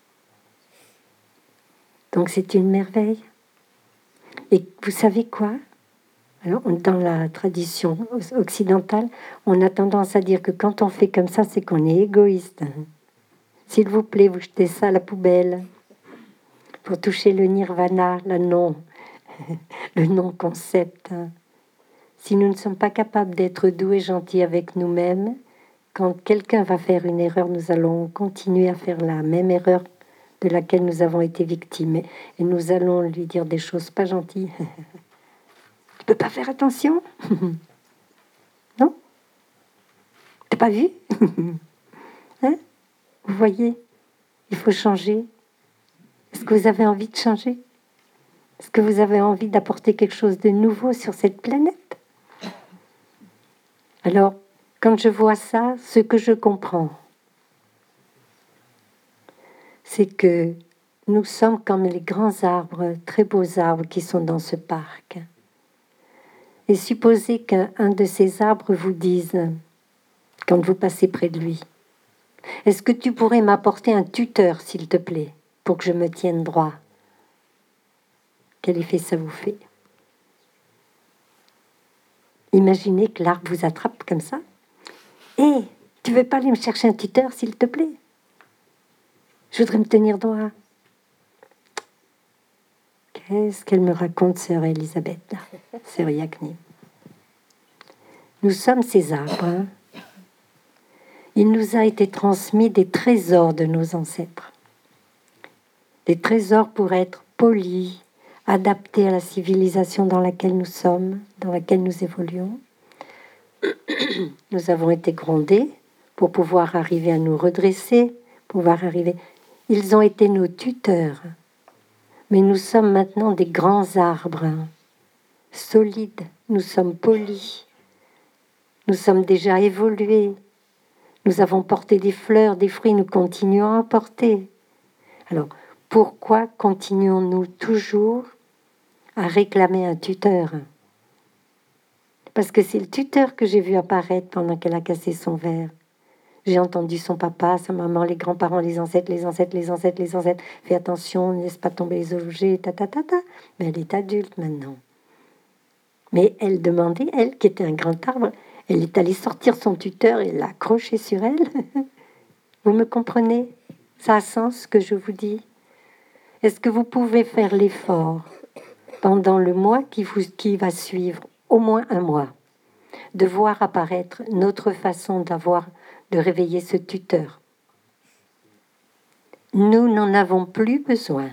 Donc c'est une merveille. Et vous savez quoi? Alors, dans la tradition occidentale, on a tendance à dire que quand on fait comme ça, c'est qu'on est égoïste. S'il vous plaît, vous jetez ça à la poubelle pour toucher le nirvana, le non-concept. Si nous ne sommes pas capables d'être doux et gentils avec nous-mêmes, quand quelqu'un va faire une erreur, nous allons continuer à faire la même erreur de laquelle nous avons été victimes. Et nous allons lui dire des choses pas gentilles. Tu peux pas faire attention? Non? T'as pas vu? Hein? Vous voyez, il faut changer. Est-ce que vous avez envie de changer? Est-ce que vous avez envie d'apporter quelque chose de nouveau sur cette planète? Alors, quand je vois ça, ce que je comprends, c'est que nous sommes comme les grands arbres, très beaux arbres qui sont dans ce parc. Et supposez qu'un de ces arbres vous dise, quand vous passez près de lui, est-ce que tu pourrais m'apporter un tuteur, s'il te plaît, pour que je me tienne droit? Quel effet ça vous fait? Imaginez que l'arbre vous attrape comme ça. Hé, tu veux pas aller me chercher un tuteur, s'il te plaît? Je voudrais me tenir droit. Qu'est-ce qu'elle me raconte, sœur Elisabeth, là, sœur Yakni? Nous sommes ces arbres. Hein. Il nous a été transmis des trésors de nos ancêtres. Des trésors pour être polis, adaptés à la civilisation dans laquelle nous sommes, dans laquelle nous évoluons. Nous avons été grondés pour pouvoir arriver à nous redresser, pouvoir arriver. Ils ont été nos tuteurs. Mais nous sommes maintenant des grands arbres, solides. Nous sommes polis. Nous sommes déjà évolués. Nous avons porté des fleurs, des fruits, nous continuons à porter. Alors, pourquoi continuons-nous toujours à réclamer un tuteur? Parce que c'est le tuteur que j'ai vu apparaître pendant qu'elle a cassé son verre. J'ai entendu son papa, sa maman, les grands-parents, les ancêtres, les ancêtres, les ancêtres, les ancêtres. Fais attention, ne laisse pas tomber les objets, ta ta ta ta. Mais elle est adulte maintenant. Mais elle demandait, elle qui était un grand arbre, elle est allée sortir son tuteur et l'a accroché sur elle. Vous me comprenez? Ça a sens ce que je vous dis? Est-ce que vous pouvez faire l'effort pendant le mois qui va suivre, au moins un mois, de voir apparaître notre façon de réveiller ce tuteur? Nous n'en avons plus besoin.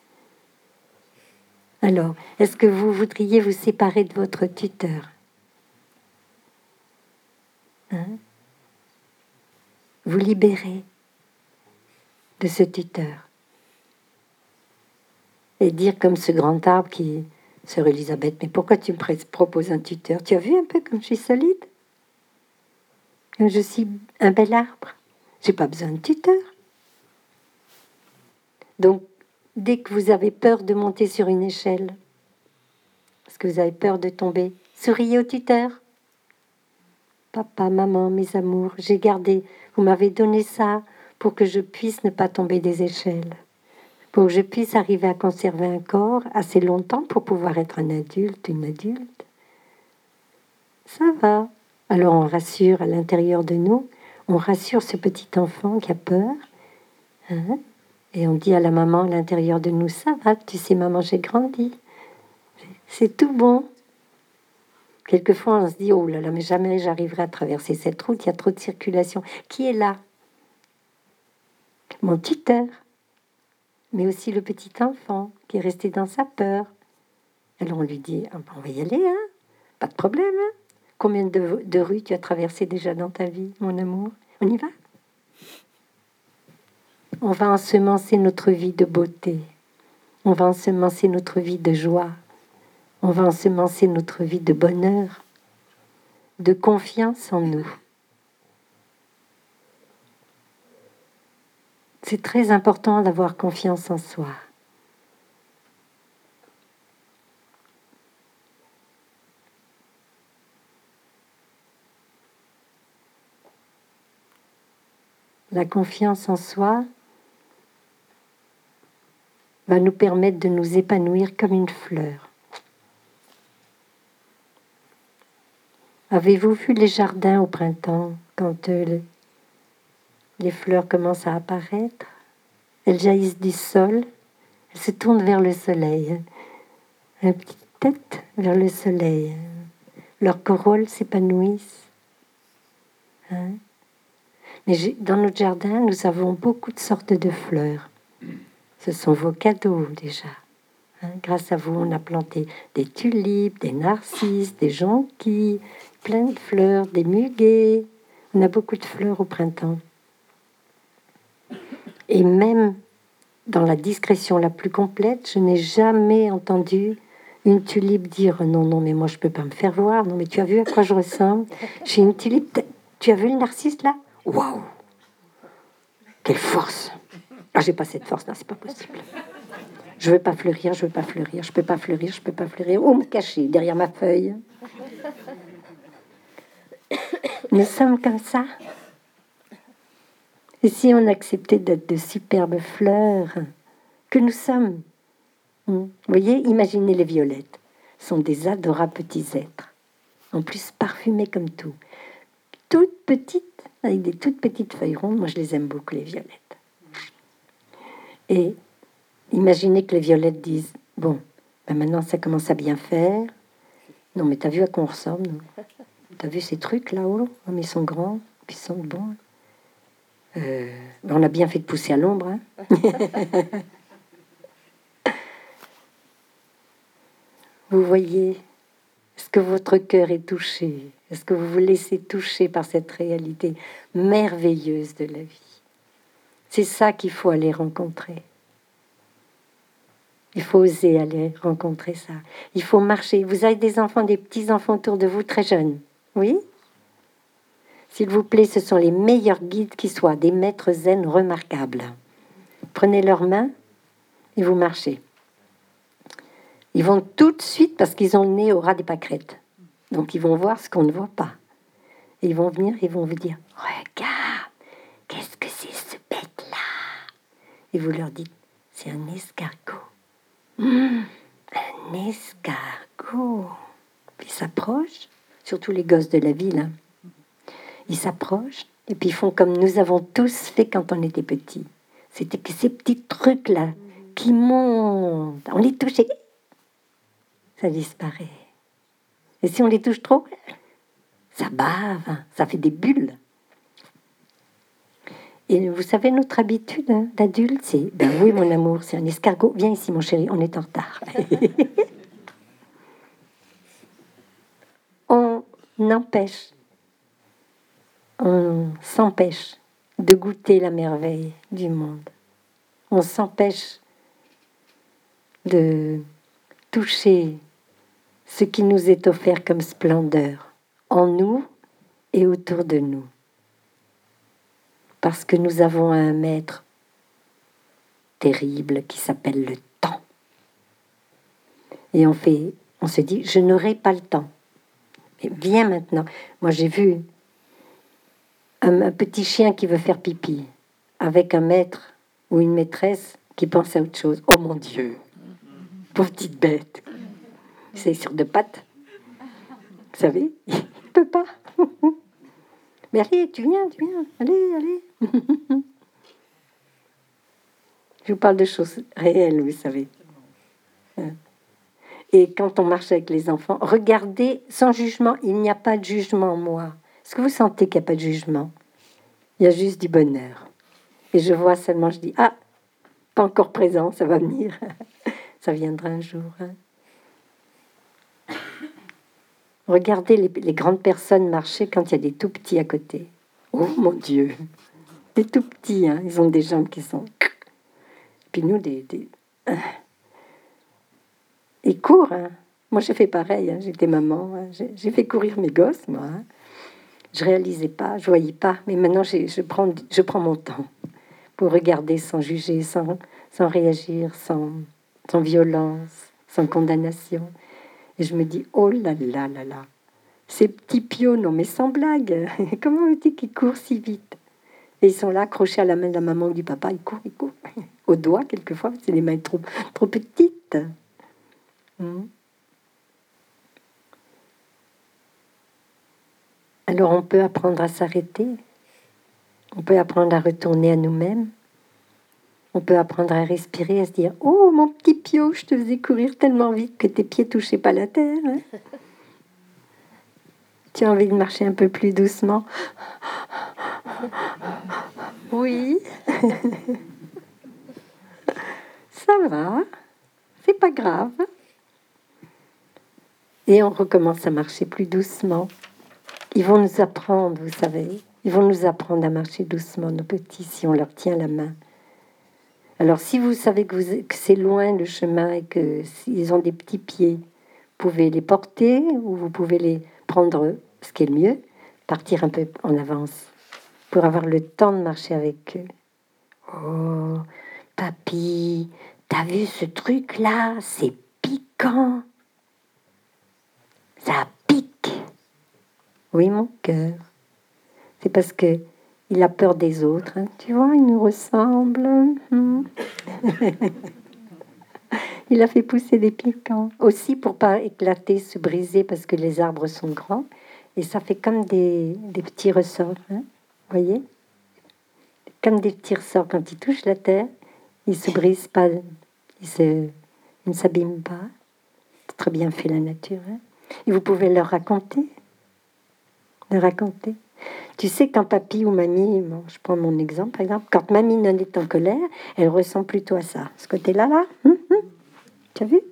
Alors, est-ce que vous voudriez vous séparer de votre tuteur? Hein? Vous libérer de ce tuteur. Et dire comme ce grand arbre qui... Sœur Elisabeth, mais pourquoi tu me proposes un tuteur? Tu as vu un peu comme je suis solide? Comme je suis un bel arbre. J'ai pas besoin de tuteur. Donc, dès que vous avez peur de monter sur une échelle, parce que vous avez peur de tomber, souriez au tuteur. Papa, maman, mes amours, j'ai gardé, vous m'avez donné ça pour que je puisse ne pas tomber des échelles, pour que je puisse arriver à conserver un corps assez longtemps pour pouvoir être un adulte, une adulte. Ça va. Alors on rassure à l'intérieur de nous, on rassure ce petit enfant qui a peur. Hein? Et on dit à la maman à l'intérieur de nous, ça va, tu sais maman, j'ai grandi. C'est tout bon. Quelquefois on se dit, oh là là, mais jamais j'arriverai à traverser cette route, il y a trop de circulation. Qui est là? Mon tuteur, mais aussi le petit enfant qui est resté dans sa peur. Alors on lui dit, ah ben, on va y aller, hein? Pas de problème. Hein? Combien de rues tu as traversé déjà dans ta vie, mon amour? On y va? On va ensemencer notre vie de beauté. On va ensemencer notre vie de joie. On va ensemencer notre vie de bonheur, de confiance en nous. C'est très important d'avoir confiance en soi. La confiance en soi va nous permettre de nous épanouir comme une fleur. Avez-vous vu les jardins au printemps, quand les fleurs commencent à apparaître? Elles jaillissent du sol, elles se tournent vers le soleil, une petite tête vers le soleil. Leurs corolles s'épanouissent. Hein? Mais dans notre jardin, nous avons beaucoup de sortes de fleurs. Ce sont vos cadeaux déjà. Hein? Grâce à vous, on a planté des tulipes, des narcisses, des jonquilles, plein de fleurs, des muguets. On a beaucoup de fleurs au printemps. Et même dans la discrétion la plus complète, je n'ai jamais entendu une tulipe dire non, non, mais moi je peux pas me faire voir. Non, mais tu as vu à quoi je ressemble? J'ai une tulipe. Tu as vu le narcisse là? Waouh! Quelle force! Ah, j'ai pas cette force là, c'est pas possible. Je veux pas fleurir, je veux pas fleurir, je peux pas fleurir, je peux pas fleurir. Où me cacher derrière ma feuille? Nous sommes comme ça. Et si on acceptait d'être de superbes fleurs que nous sommes, vous voyez, imaginez les violettes. Ce sont des adorables petits êtres, en plus parfumés comme tout. Toutes petites, avec des toutes petites feuilles rondes. Moi, je les aime beaucoup, les violettes. Et imaginez que les violettes disent, bon, ben maintenant ça commence à bien faire. Non, mais t'as vu à quoi on ressemble? T'as vu ces trucs là-haut? Oh, mais ils sont grands, puis ils sont bons. On a bien fait de pousser à l'ombre. Hein. Vous voyez, est-ce que votre cœur est touché? Est-ce que vous vous laissez toucher par cette réalité merveilleuse de la vie? C'est ça qu'il faut aller rencontrer. Il faut oser aller rencontrer ça. Il faut marcher. Vous avez des enfants, des petits-enfants autour de vous très jeunes. Oui? S'il vous plaît, ce sont les meilleurs guides qui soient, des maîtres zen remarquables. Prenez leurs mains et vous marchez. Ils vont tout de suite, parce qu'ils ont le nez au ras des pâquerettes. Donc, ils vont voir ce qu'on ne voit pas. Et ils vont venir, ils vont vous dire, regarde, qu'est-ce que c'est ce bête-là? Et vous leur dites, c'est un escargot. Un escargot. Puis ils s'approchent, surtout les gosses de la ville. Hein. Ils s'approchent et puis ils font comme nous avons tous fait quand on était petits. C'était que ces petits trucs-là qui montent. On les touchait, ça disparaît. Et si on les touche trop, ça bave, ça fait des bulles. Et vous savez, notre habitude d'adulte, c'est « Ben oui, mon amour, c'est un escargot. Viens ici, mon chéri, on est en retard. » On s'empêche de goûter la merveille du monde. On s'empêche de toucher ce qui nous est offert comme splendeur en nous et autour de nous. Parce que nous avons un maître terrible qui s'appelle le temps. Et on se dit, je n'aurai pas le temps. Mais viens maintenant. Moi, j'ai vu un petit chien qui veut faire pipi avec un maître ou une maîtresse qui pense à autre chose. Oh mon Dieu, pauvre petite bête. C'est sur deux pattes. Vous savez, il ne peut pas. Mais allez, tu viens. Allez. Je vous parle de choses réelles, vous savez. Et quand on marche avec les enfants, regardez sans jugement. Il n'y a pas de jugement en moi. Est-ce que vous sentez qu'il n'y a pas de jugement? Il y a juste du bonheur. Et je vois seulement, je dis, ah, pas encore présent, ça va venir. Ça viendra un jour. Regardez les grandes personnes marcher quand il y a des tout petits à côté. Oh mon Dieu! Des tout petits, hein, ils ont des jambes qui sont... Puis nous, ils courent. Hein. Moi, j'ai fait pareil. Hein. J'étais maman. Hein. J'ai fait courir mes gosses, moi. Hein. Je réalisais pas, je voyais pas. Mais maintenant, je prends mon temps pour regarder sans juger, sans réagir, sans violence, sans condamnation. Et je me dis, oh là là là là, ces petits pions, non mais sans blague, comment est-ce qu'ils courent si vite? Et ils sont là accrochés à la main de la maman ou du papa, ils courent, au doigt quelquefois, c'est les mains trop petites. Alors on peut apprendre à s'arrêter, on peut apprendre à retourner à nous-mêmes, on peut apprendre à respirer, à se dire, oh mon petit pion, je te faisais courir tellement vite que tes pieds touchaient pas la terre. Hein. Tu as envie de marcher un peu plus doucement? Oui. Ça va. C'est pas grave. Et on recommence à marcher plus doucement. Ils vont nous apprendre, vous savez. Ils vont nous apprendre à marcher doucement, nos petits, si on leur tient la main. Alors, si vous savez que c'est loin le chemin et que s'ils ont des petits pieds, vous pouvez les porter ou vous pouvez les prendre, ce qui est le mieux, partir un peu en avance pour avoir le temps de marcher avec eux. Oh, papy, t'as vu ce truc-là? C'est piquant. Ça pique. Oui, mon cœur. C'est parce que il a peur des autres. Hein. Tu vois, il nous ressemble. Il a fait pousser des piquants. Aussi pour pas éclater, se briser, parce que les arbres sont grands. Et ça fait comme des petits ressorts. Hein. Vous voyez? Comme des petits ressorts. Quand ils touchent la terre, ils se brisent pas. Ils ne s'abîment pas. C'est très bien fait la nature. Hein. Et vous pouvez leur raconter. Tu sais, quand papy ou mamie, bon, je prends mon exemple par exemple, quand mamie non est en colère, elle ressent plutôt à ça. Ce côté-là, là, tu as vu?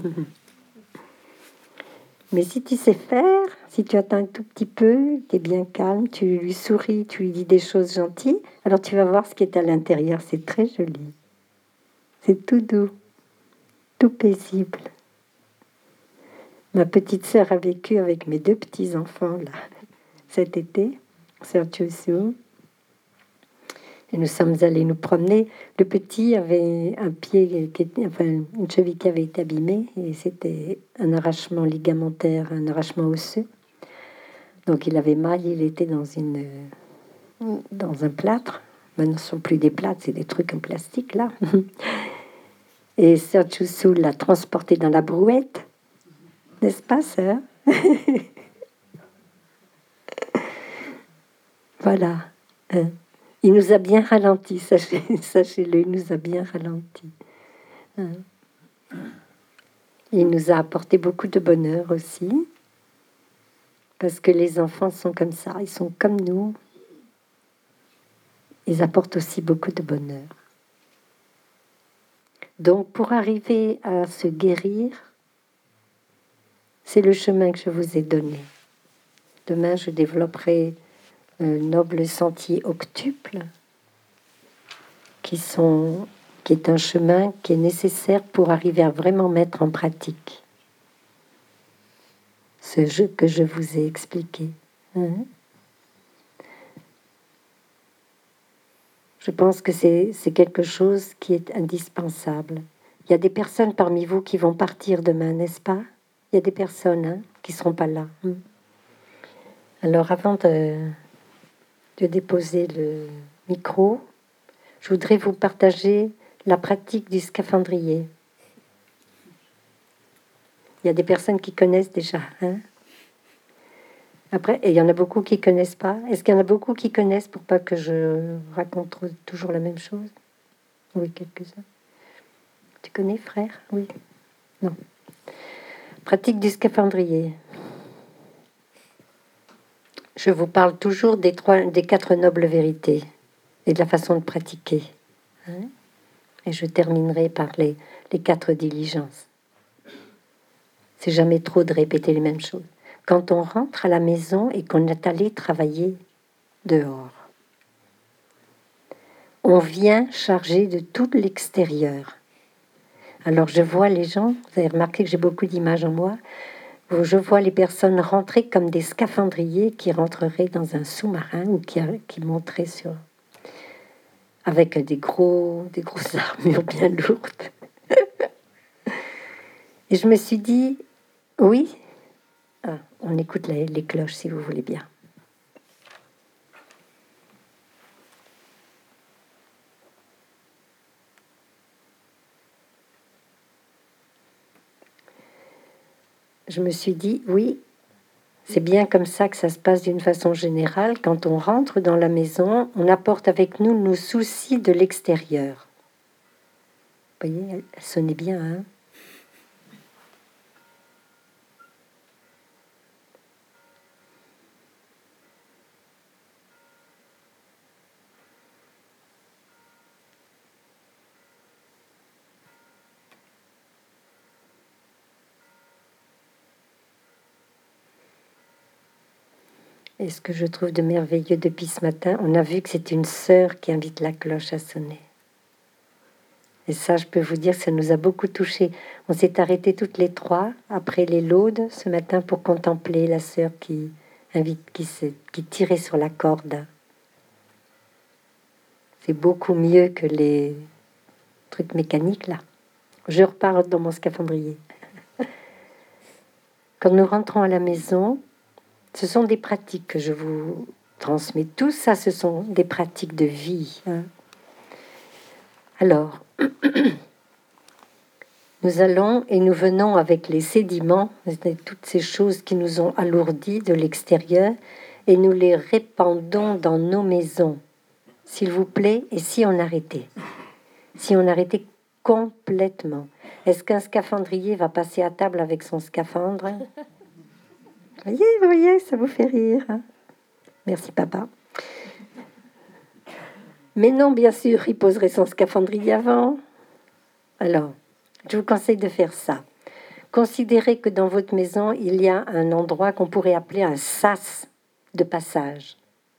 Mais si tu sais faire, si tu attends un tout petit peu, tu es bien calme, tu lui souris, tu lui dis des choses gentilles, alors tu vas voir ce qui est à l'intérieur. C'est très joli. C'est tout doux, tout paisible. Ma petite sœur a vécu avec mes deux petits-enfants, là, cet été, sœur Choussou. Et nous sommes allés nous promener. Le petit avait un pied, une cheville qui avait été abîmée, et c'était un arrachement ligamentaire, un arrachement osseux. Donc il avait mal, il était dans un plâtre. Maintenant, ce ne sont plus des plâtres, c'est des trucs en plastique, là. Et sœur Choussou l'a transporté dans la brouette. N'est-ce pas, sœur? Voilà. Il nous a bien ralenti, sachez-le, il nous a bien ralenti. Il nous a apporté beaucoup de bonheur aussi, parce que les enfants sont comme ça, ils sont comme nous. Ils apportent aussi beaucoup de bonheur. Donc, pour arriver à se guérir, c'est le chemin que je vous ai donné. Demain, je développerai un noble sentier octuple, qui est un chemin qui est nécessaire pour arriver à vraiment mettre en pratique ce jeu que je vous ai expliqué. Je pense que c'est quelque chose qui est indispensable. Il y a des personnes parmi vous qui vont partir demain, n'est-ce pas? Il y a des personnes qui ne seront pas là. Alors, avant de déposer le micro, je voudrais vous partager la pratique du scaphandrier. Il y a des personnes qui connaissent déjà. Après, et il y en a beaucoup qui connaissent pas. Est-ce qu'il y en a beaucoup qui connaissent pour pas que je raconte toujours la même chose? Oui, quelques-uns. Tu connais, frère? Oui. Non. Pratique du scaphandrier. Je vous parle toujours des 4 nobles vérités et de la façon de pratiquer. Hein. Et je terminerai par les 4 diligences. C'est jamais trop de répéter les mêmes choses. Quand on rentre à la maison et qu'on est allé travailler dehors, on vient chargé de tout l'extérieur. Alors je vois les gens, vous avez remarqué que j'ai beaucoup d'images en moi, je vois les personnes rentrer comme des scaphandriers qui rentreraient dans un sous-marin ou qui monteraient sur... avec des grosses armures bien lourdes. Et je me suis dit, oui, on écoute les cloches si vous voulez bien. Je me suis dit, oui, c'est bien comme ça que ça se passe d'une façon générale. Quand on rentre dans la maison, on apporte avec nous nos soucis de l'extérieur. Vous voyez, elle sonnait bien, hein? Et ce que je trouve de merveilleux depuis ce matin, on a vu que c'est une sœur qui invite la cloche à sonner. Et ça, je peux vous dire, ça nous a beaucoup touchés. On s'est arrêtés toutes les 3 après les laudes ce matin pour contempler la sœur qui tirait sur la corde. C'est beaucoup mieux que les trucs mécaniques là. Je repars dans mon scaphandrier. Quand nous rentrons à la maison, ce sont des pratiques que je vous transmets. Tout ça, ce sont des pratiques de vie. Hein. Alors, nous allons et nous venons avec les sédiments, toutes ces choses qui nous ont alourdis de l'extérieur, et nous les répandons dans nos maisons. S'il vous plaît, et si on arrêtait? Si on arrêtait complètement. Est-ce qu'un scaphandrier va passer à table avec son scaphandre? Vous voyez, ça vous fait rire. Hein. Merci, papa. Mais non, bien sûr, il poserait son scaphandrier avant. Alors, je vous conseille de faire ça. Considérez que dans votre maison, il y a un endroit qu'on pourrait appeler un sas de passage.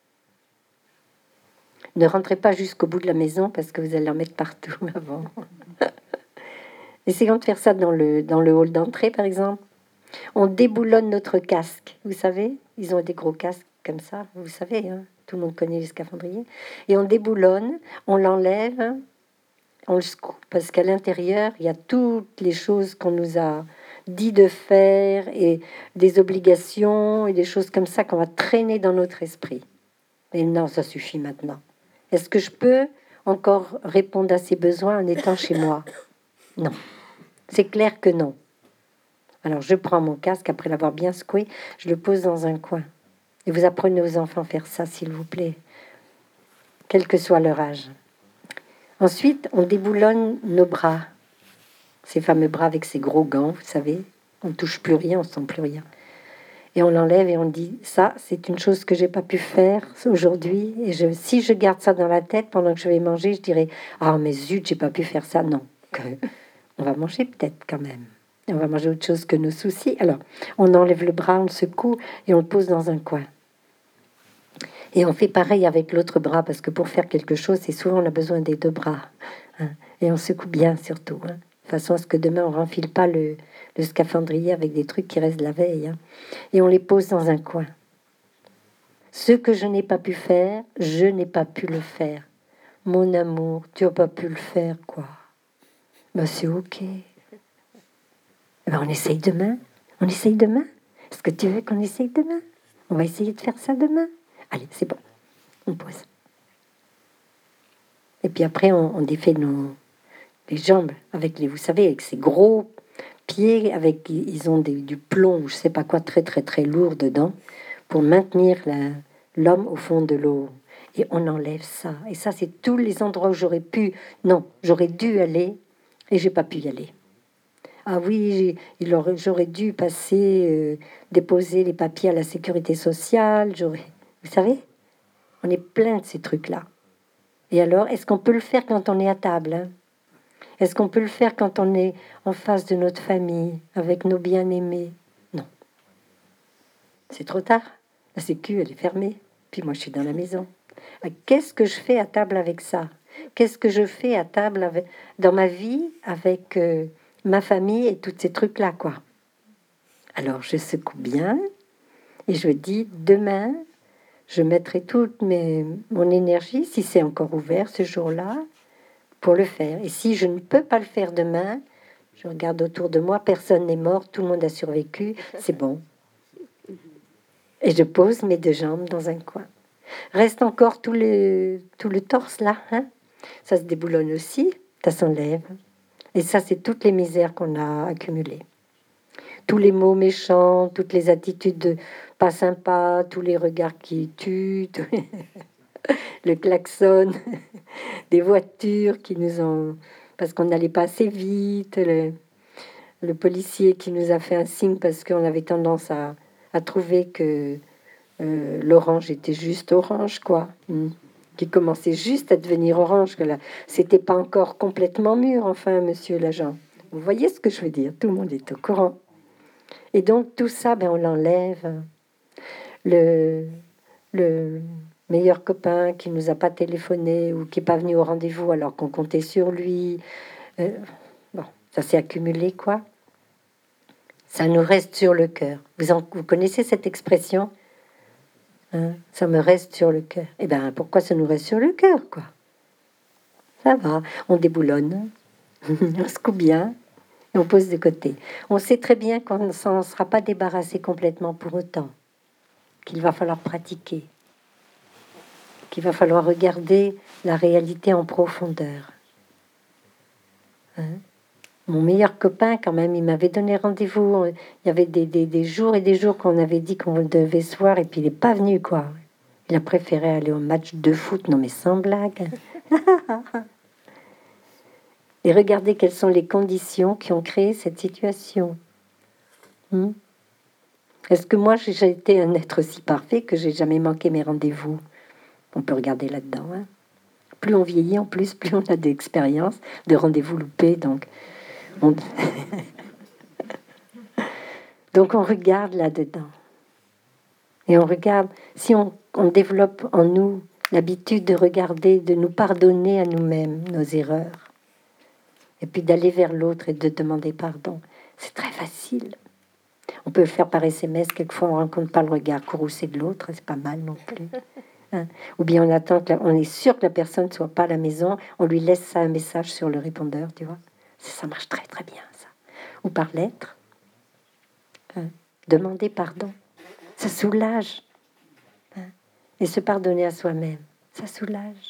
Ne rentrez pas jusqu'au bout de la maison parce que vous allez en mettre partout avant. Essayons de faire ça dans le hall d'entrée, par exemple. On déboulonne notre casque. Vous savez, ils ont des gros casques comme ça. Vous savez, hein, tout le monde connaît les scaphandriers. Et on déboulonne, on l'enlève, on le secoue. Parce qu'à l'intérieur, il y a toutes les choses qu'on nous a dit de faire et des obligations et des choses comme ça qu'on va traîner dans notre esprit. Et non, ça suffit maintenant. Est-ce que je peux encore répondre à ces besoins en étant chez moi? Non. C'est clair que non. Alors, je prends mon casque, après l'avoir bien secoué, je le pose dans un coin. Et vous apprenez aux enfants à faire ça, s'il vous plaît, quel que soit leur âge. Ensuite, on déboulonne nos bras. Ces fameux bras avec ces gros gants, vous savez. On ne touche plus rien, on ne sent plus rien. Et on l'enlève et on dit, ça, c'est une chose que j'ai pas pu faire aujourd'hui. Et si je garde ça dans la tête pendant que je vais manger, je dirais, ah, mais zut, j'ai pas pu faire ça. Non, on va manger peut-être quand même. On va manger autre chose que nos soucis. Alors, on enlève le bras, on le secoue et on le pose dans un coin. Et on fait pareil avec l'autre bras, parce que pour faire quelque chose, c'est souvent on a besoin des 2 bras. Hein. Et on secoue bien surtout, hein, de façon à ce que demain on ne renfile pas le scaphandrier avec des trucs qui restent de la veille. Hein. Et on les pose dans un coin. Ce que je n'ai pas pu faire, je n'ai pas pu le faire. Mon amour, tu n'as pas pu le faire, quoi. Ben, c'est ok. Ben, on essaye demain. On essaye demain. Est-ce que tu veux qu'on essaye demain? On va essayer de faire ça demain. Allez, c'est bon. On pose. Et puis après, on défait les jambes avec vous savez, avec ces gros pieds, ils ont du plomb ou je sais pas quoi très très très lourd dedans pour maintenir l'homme au fond de l'eau. Et on enlève ça. Et ça, c'est tous les endroits où j'aurais pu, non, j'aurais dû aller et j'ai pas pu y aller. Ah oui, j'aurais dû passer, déposer les papiers à la sécurité sociale. Vous savez, on est plein de ces trucs-là. Et alors, est-ce qu'on peut le faire quand on est à table, hein? Est-ce qu'on peut le faire quand on est en face de notre famille, avec nos bien-aimés? Non. C'est trop tard. La sécu, elle est fermée. Puis moi, je suis dans la maison. Qu'est-ce que je fais à table avec ça? Qu'est-ce que je fais à table dans ma vie avec ma famille et tous ces trucs-là, quoi? Alors, je secoue bien et je dis, demain, je mettrai toute mon énergie, si c'est encore ouvert ce jour-là, pour le faire. Et si je ne peux pas le faire demain, je regarde autour de moi, personne n'est mort, tout le monde a survécu, c'est bon. Et je pose mes deux jambes dans un coin. Reste encore tout le torse là, hein? Ça se déboulonne aussi, ça s'enlève. Et ça, c'est toutes les misères qu'on a accumulées. Tous les mots méchants, toutes les attitudes pas sympas, tous les regards qui tuent, le klaxon des voitures qui nous ont... parce qu'on n'allait pas assez vite, le policier qui nous a fait un signe parce qu'on avait tendance à trouver que l'orange était juste orange, quoi. Qui commençait juste à devenir orange, que là, c'était pas encore complètement mûr, enfin, monsieur l'agent. Vous voyez ce que je veux dire? Tout le monde est au courant. Et donc, tout ça, ben, on l'enlève. Le meilleur copain qui nous a pas téléphoné ou qui est pas venu au rendez-vous alors qu'on comptait sur lui, bon, ça s'est accumulé, quoi. Ça nous reste sur le cœur. Vous connaissez cette expression? Hein, ça me reste sur le cœur. Eh bien, pourquoi ça nous reste sur le cœur, quoi? Ça va, on déboulonne, on se coupe bien et on pose de côté. On sait très bien qu'on ne s'en sera pas débarrassé complètement pour autant, qu'il va falloir pratiquer, qu'il va falloir regarder la réalité en profondeur. Hein? Mon meilleur copain, quand même, il m'avait donné rendez-vous. Il y avait des jours et des jours qu'on avait dit qu'on devait se voir et puis il n'est pas venu, quoi. Il a préféré aller au match de foot, non mais sans blague. Et regardez quelles sont les conditions qui ont créé cette situation. Est-ce que moi, j'ai été un être si parfait que j'ai jamais manqué mes rendez-vous? On peut regarder là-dedans. Hein. Plus on vieillit, en plus, plus on a d'expérience, de rendez-vous loupés. Donc, donc on regarde là-dedans. Et on regarde, si on développe en nous l'habitude de regarder, de nous pardonner à nous-mêmes nos erreurs, et puis d'aller vers l'autre et de demander pardon, c'est très facile. On peut le faire par SMS, quelquefois on ne rencontre pas le regard courroucé de l'autre, c'est pas mal non plus. Hein? Ou bien on attend, on est sûr que la personne ne soit pas à la maison, on lui laisse ça un message sur le répondeur, tu vois. Ça marche très très bien, ça. Ou par lettre. Hein? Demander pardon. Ça soulage. Hein? Et se pardonner à soi-même, ça soulage.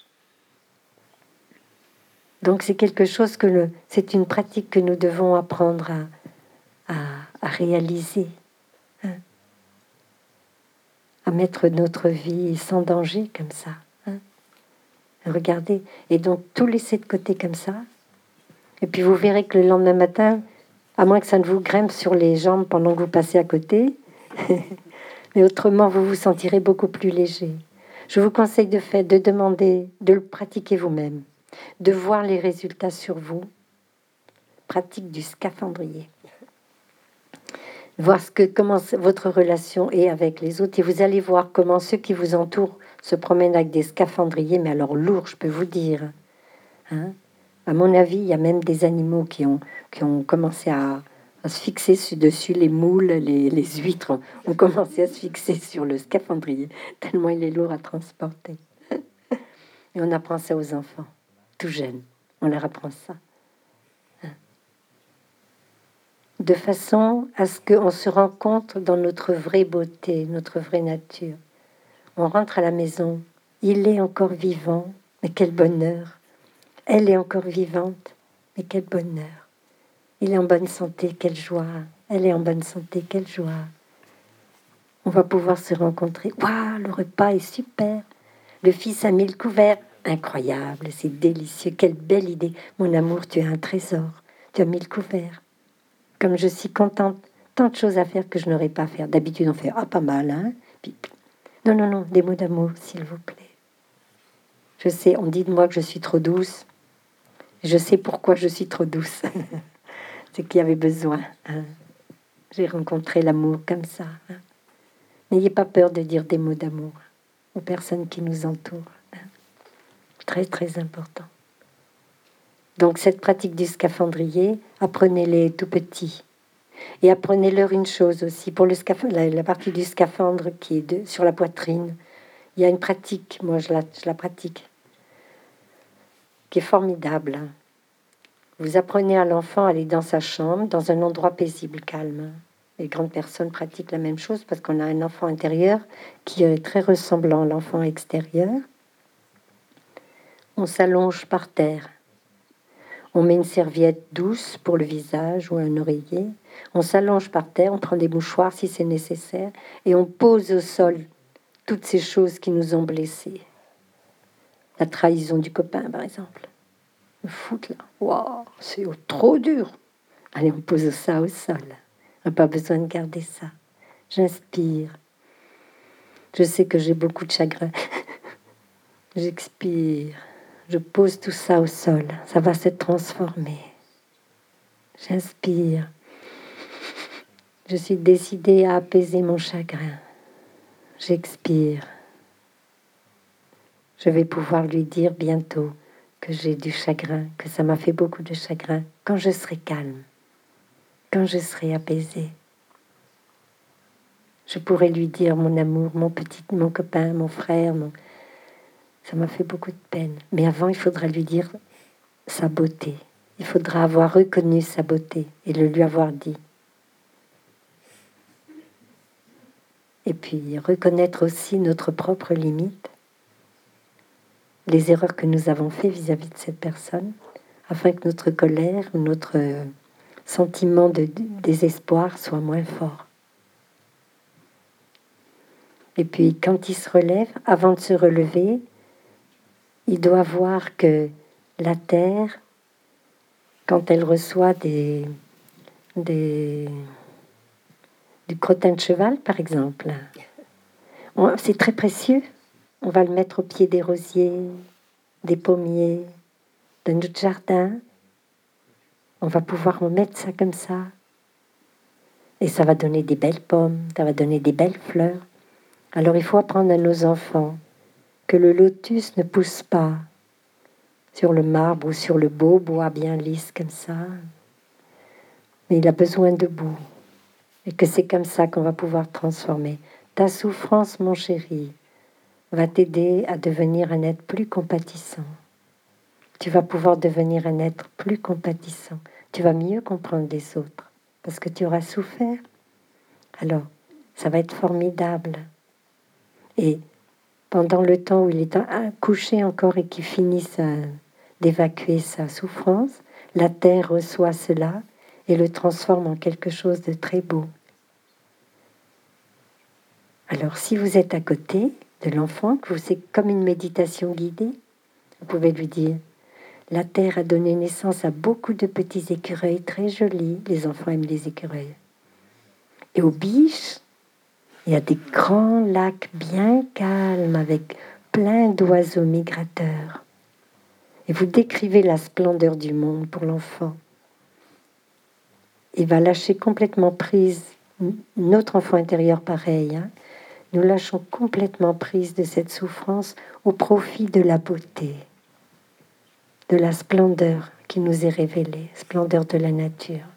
Donc c'est quelque chose c'est une pratique que nous devons apprendre à réaliser. Hein? À mettre notre vie sans danger comme ça. Hein? Regardez. Et donc tout laisser de côté comme ça. Et puis vous verrez que le lendemain matin, à moins que ça ne vous grimpe sur les jambes pendant que vous passez à côté, mais autrement vous vous sentirez beaucoup plus léger. Je vous conseille de demander, de le pratiquer vous-même, de voir les résultats sur vous. Pratique du scaphandrier. Voir comment votre relation est avec les autres et vous allez voir comment ceux qui vous entourent se promènent avec des scaphandriers, mais alors lourds, je peux vous dire. Hein? À mon avis, il y a même des animaux qui ont commencé à se fixer dessus, les moules, les huîtres ont commencé à se fixer sur le scaphandrier, tellement il est lourd à transporter. Et on apprend ça aux enfants, tout jeunes, on leur apprend ça. De façon à ce qu'on se rencontre dans notre vraie beauté, notre vraie nature. On rentre à la maison, il est encore vivant, mais quel bonheur. Elle est encore vivante, mais quel bonheur. Il est en bonne santé, quelle joie. Elle est en bonne santé, quelle joie. On va pouvoir se rencontrer. Waouh, le repas est super. Le fils a mis le couvert. Incroyable, c'est délicieux. Quelle belle idée. Mon amour, tu as un trésor. Tu as mis le couvert. Comme je suis contente. Tant de choses à faire que je n'aurais pas à faire. D'habitude, on fait pas mal, hein. Puis, non, non, non, des mots d'amour, s'il vous plaît. Je sais, on dit de moi que je suis trop douce. Je sais pourquoi je suis trop douce. C'est qu'il y avait besoin. Hein. J'ai rencontré l'amour comme ça. Hein. N'ayez pas peur de dire des mots d'amour aux personnes qui nous entourent. Hein. Très, très important. Donc, cette pratique du scaphandrier, apprenez-les tout petits. Et apprenez-leur une chose aussi. Pour le la partie du scaphandre qui est sur la poitrine, il y a une pratique, moi je la pratique, qui est formidable. Vous apprenez à l'enfant à aller dans sa chambre, dans un endroit paisible, calme. Les grandes personnes pratiquent la même chose parce qu'on a un enfant intérieur qui est très ressemblant à l'enfant extérieur. On s'allonge par terre. On met une serviette douce pour le visage ou un oreiller. On s'allonge par terre, on prend des mouchoirs si c'est nécessaire et on pose au sol toutes ces choses qui nous ont blessés. La trahison du copain, par exemple. Le foot, là. Waouh, c'est trop dur. Allez, on pose ça au sol. On n'a pas besoin de garder ça. J'inspire. Je sais que j'ai beaucoup de chagrin. J'expire. Je pose tout ça au sol. Ça va se transformer. J'inspire. Je suis décidée à apaiser mon chagrin. J'expire. Je vais pouvoir lui dire bientôt que j'ai du chagrin, que ça m'a fait beaucoup de chagrin, quand je serai calme, quand je serai apaisée. Je pourrais lui dire mon amour, mon copain, mon frère, ça m'a fait beaucoup de peine. Mais avant, il faudra lui dire sa beauté. Il faudra avoir reconnu sa beauté et le lui avoir dit. Et puis reconnaître aussi notre propre limite, les erreurs que nous avons faites vis-à-vis de cette personne, afin que notre colère ou notre sentiment de désespoir soit moins fort. Et puis quand il se relève, avant de se relever, il doit voir que la terre, quand elle reçoit du crottin de cheval, par exemple, c'est très précieux. On va le mettre au pied des rosiers, des pommiers, de notre jardin. On va pouvoir en mettre ça comme ça. Et ça va donner des belles pommes, ça va donner des belles fleurs. Alors il faut apprendre à nos enfants que le lotus ne pousse pas sur le marbre ou sur le beau bois bien lisse comme ça. Mais il a besoin de boue. Et que c'est comme ça qu'on va pouvoir transformer. Ta souffrance, mon chéri, va t'aider à devenir un être plus compatissant. Tu vas pouvoir devenir un être plus compatissant. Tu vas mieux comprendre les autres parce que tu auras souffert. Alors, ça va être formidable. Et pendant le temps où il est couché encore et qu'il finit d'évacuer sa souffrance, la terre reçoit cela et le transforme en quelque chose de très beau. Alors, si vous êtes à côté de l'enfant, que c'est comme une méditation guidée, vous pouvez lui dire: la terre a donné naissance à beaucoup de petits écureuils très jolis. Les enfants aiment les écureuils. Et aux biches, il y a des grands lacs bien calmes avec plein d'oiseaux migrateurs. Et vous décrivez la splendeur du monde pour l'enfant. Il va lâcher complètement prise. Notre enfant intérieur, pareil. Hein, nous lâchons complètement prise de cette souffrance au profit de la beauté, de la splendeur qui nous est révélée, splendeur de la nature.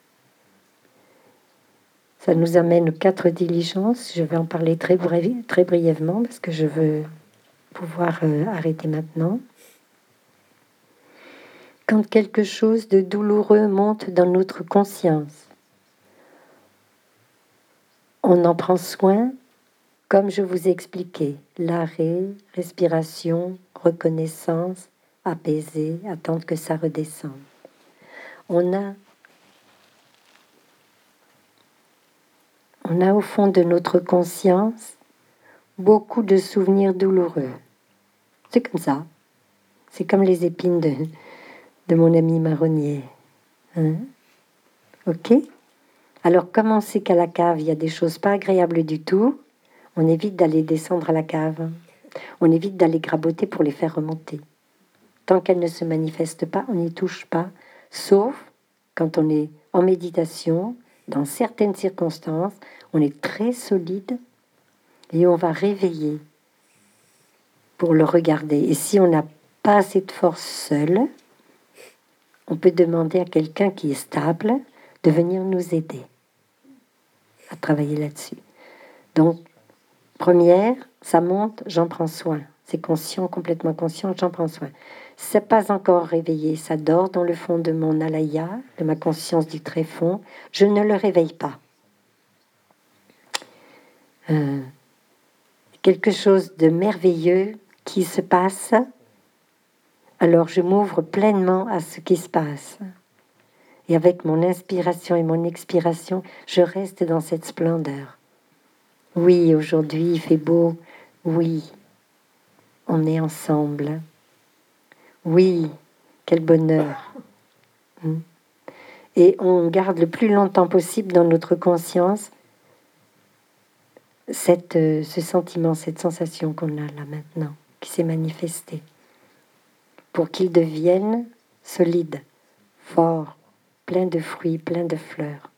Ça nous amène aux 4 diligences. Je vais en parler très brièvement parce que je veux pouvoir arrêter maintenant. Quand quelque chose de douloureux monte dans notre conscience, on en prend soin, comme je vous ai expliqué, l'arrêt, respiration, reconnaissance, apaiser, attendre que ça redescende. On a au fond de notre conscience beaucoup de souvenirs douloureux. C'est comme ça. C'est comme les épines de mon ami marronnier. Hein? Ok? Alors, comme on sait qu'à la cave, il y a des choses pas agréables du tout, on évite d'aller descendre à la cave. On évite d'aller graboter pour les faire remonter. Tant qu'elles ne se manifestent pas, on n'y touche pas, sauf quand on est en méditation, dans certaines circonstances, on est très solide et on va réveiller pour le regarder. Et si on n'a pas assez de force seul, on peut demander à quelqu'un qui est stable de venir nous aider à travailler là-dessus. Donc, première, ça monte, j'en prends soin. C'est conscient, complètement conscient, j'en prends soin. C'est pas encore réveillé, ça dort dans le fond de mon alaya, de ma conscience du tréfonds. Je ne le réveille pas. Quelque chose de merveilleux qui se passe, alors je m'ouvre pleinement à ce qui se passe. Et avec mon inspiration et mon expiration, je reste dans cette splendeur. Oui, aujourd'hui il fait beau. Oui, on est ensemble. Oui, quel bonheur. Et on garde le plus longtemps possible dans notre conscience ce sentiment, cette sensation qu'on a là maintenant, qui s'est manifestée, pour qu'il devienne solide, fort, plein de fruits, plein de fleurs.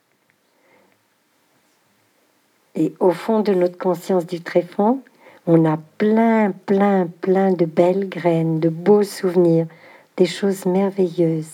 Et au fond de notre conscience du tréfonds, on a plein de belles graines, de beaux souvenirs, des choses merveilleuses.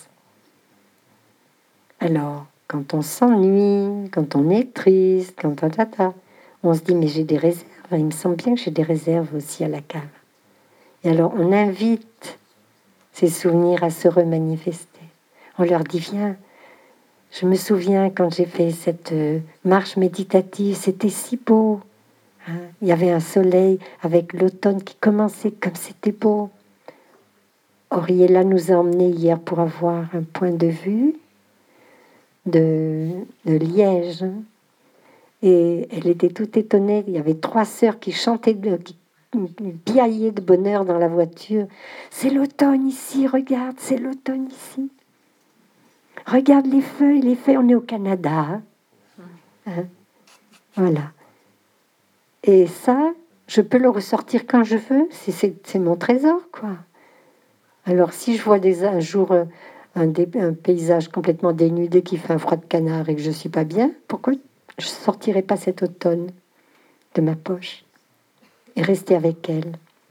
Alors, quand on s'ennuie, quand on est triste, on se dit, mais j'ai des réserves. Il me semble bien que j'ai des réserves aussi à la cave. Et alors, on invite ces souvenirs à se remanifester. On leur dit, viens, je me souviens quand j'ai fait cette marche méditative, c'était si beau. Hein, il y avait un soleil avec l'automne qui commençait comme c'était beau. Oriella nous a emmenés hier pour avoir un point de vue de Liège. Et elle était toute étonnée. Il y avait 3 sœurs qui chantaient, qui piaillaient de bonheur dans la voiture. C'est l'automne ici, regarde, c'est l'automne ici. Regarde les feuilles, on est au Canada. Hein? Voilà. Et ça, je peux le ressortir quand je veux. C'est mon trésor, quoi. Alors, si je vois un jour un paysage complètement dénudé qui fait un froid de canard et que je suis pas bien, pourquoi je ne sortirai pas cet automne de ma poche et rester avec elle?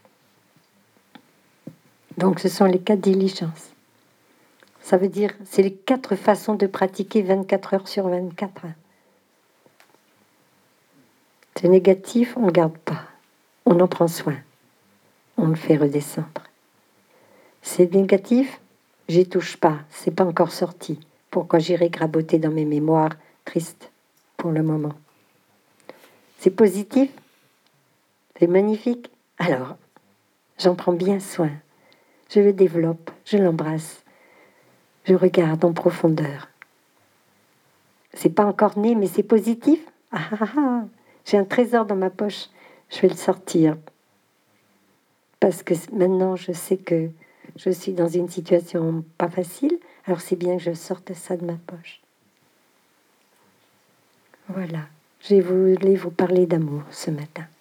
Donc, ce sont les 4 diligences. Ça veut dire, c'est les 4 façons de pratiquer 24 heures sur 24. C'est négatif, on ne garde pas. On en prend soin. On le fait redescendre. C'est négatif, j'y touche pas. C'est pas encore sorti. Pourquoi j'irai graboter dans mes mémoires tristes pour le moment? C'est positif, c'est magnifique. Alors, j'en prends bien soin. Je le développe, je l'embrasse. Je regarde en profondeur. C'est pas encore né, mais c'est positif. J'ai un trésor dans ma poche. Je vais le sortir. Parce que maintenant, je sais que je suis dans une situation pas facile. Alors, c'est bien que je sorte ça de ma poche. Voilà. Je voulais vous parler d'amour ce matin.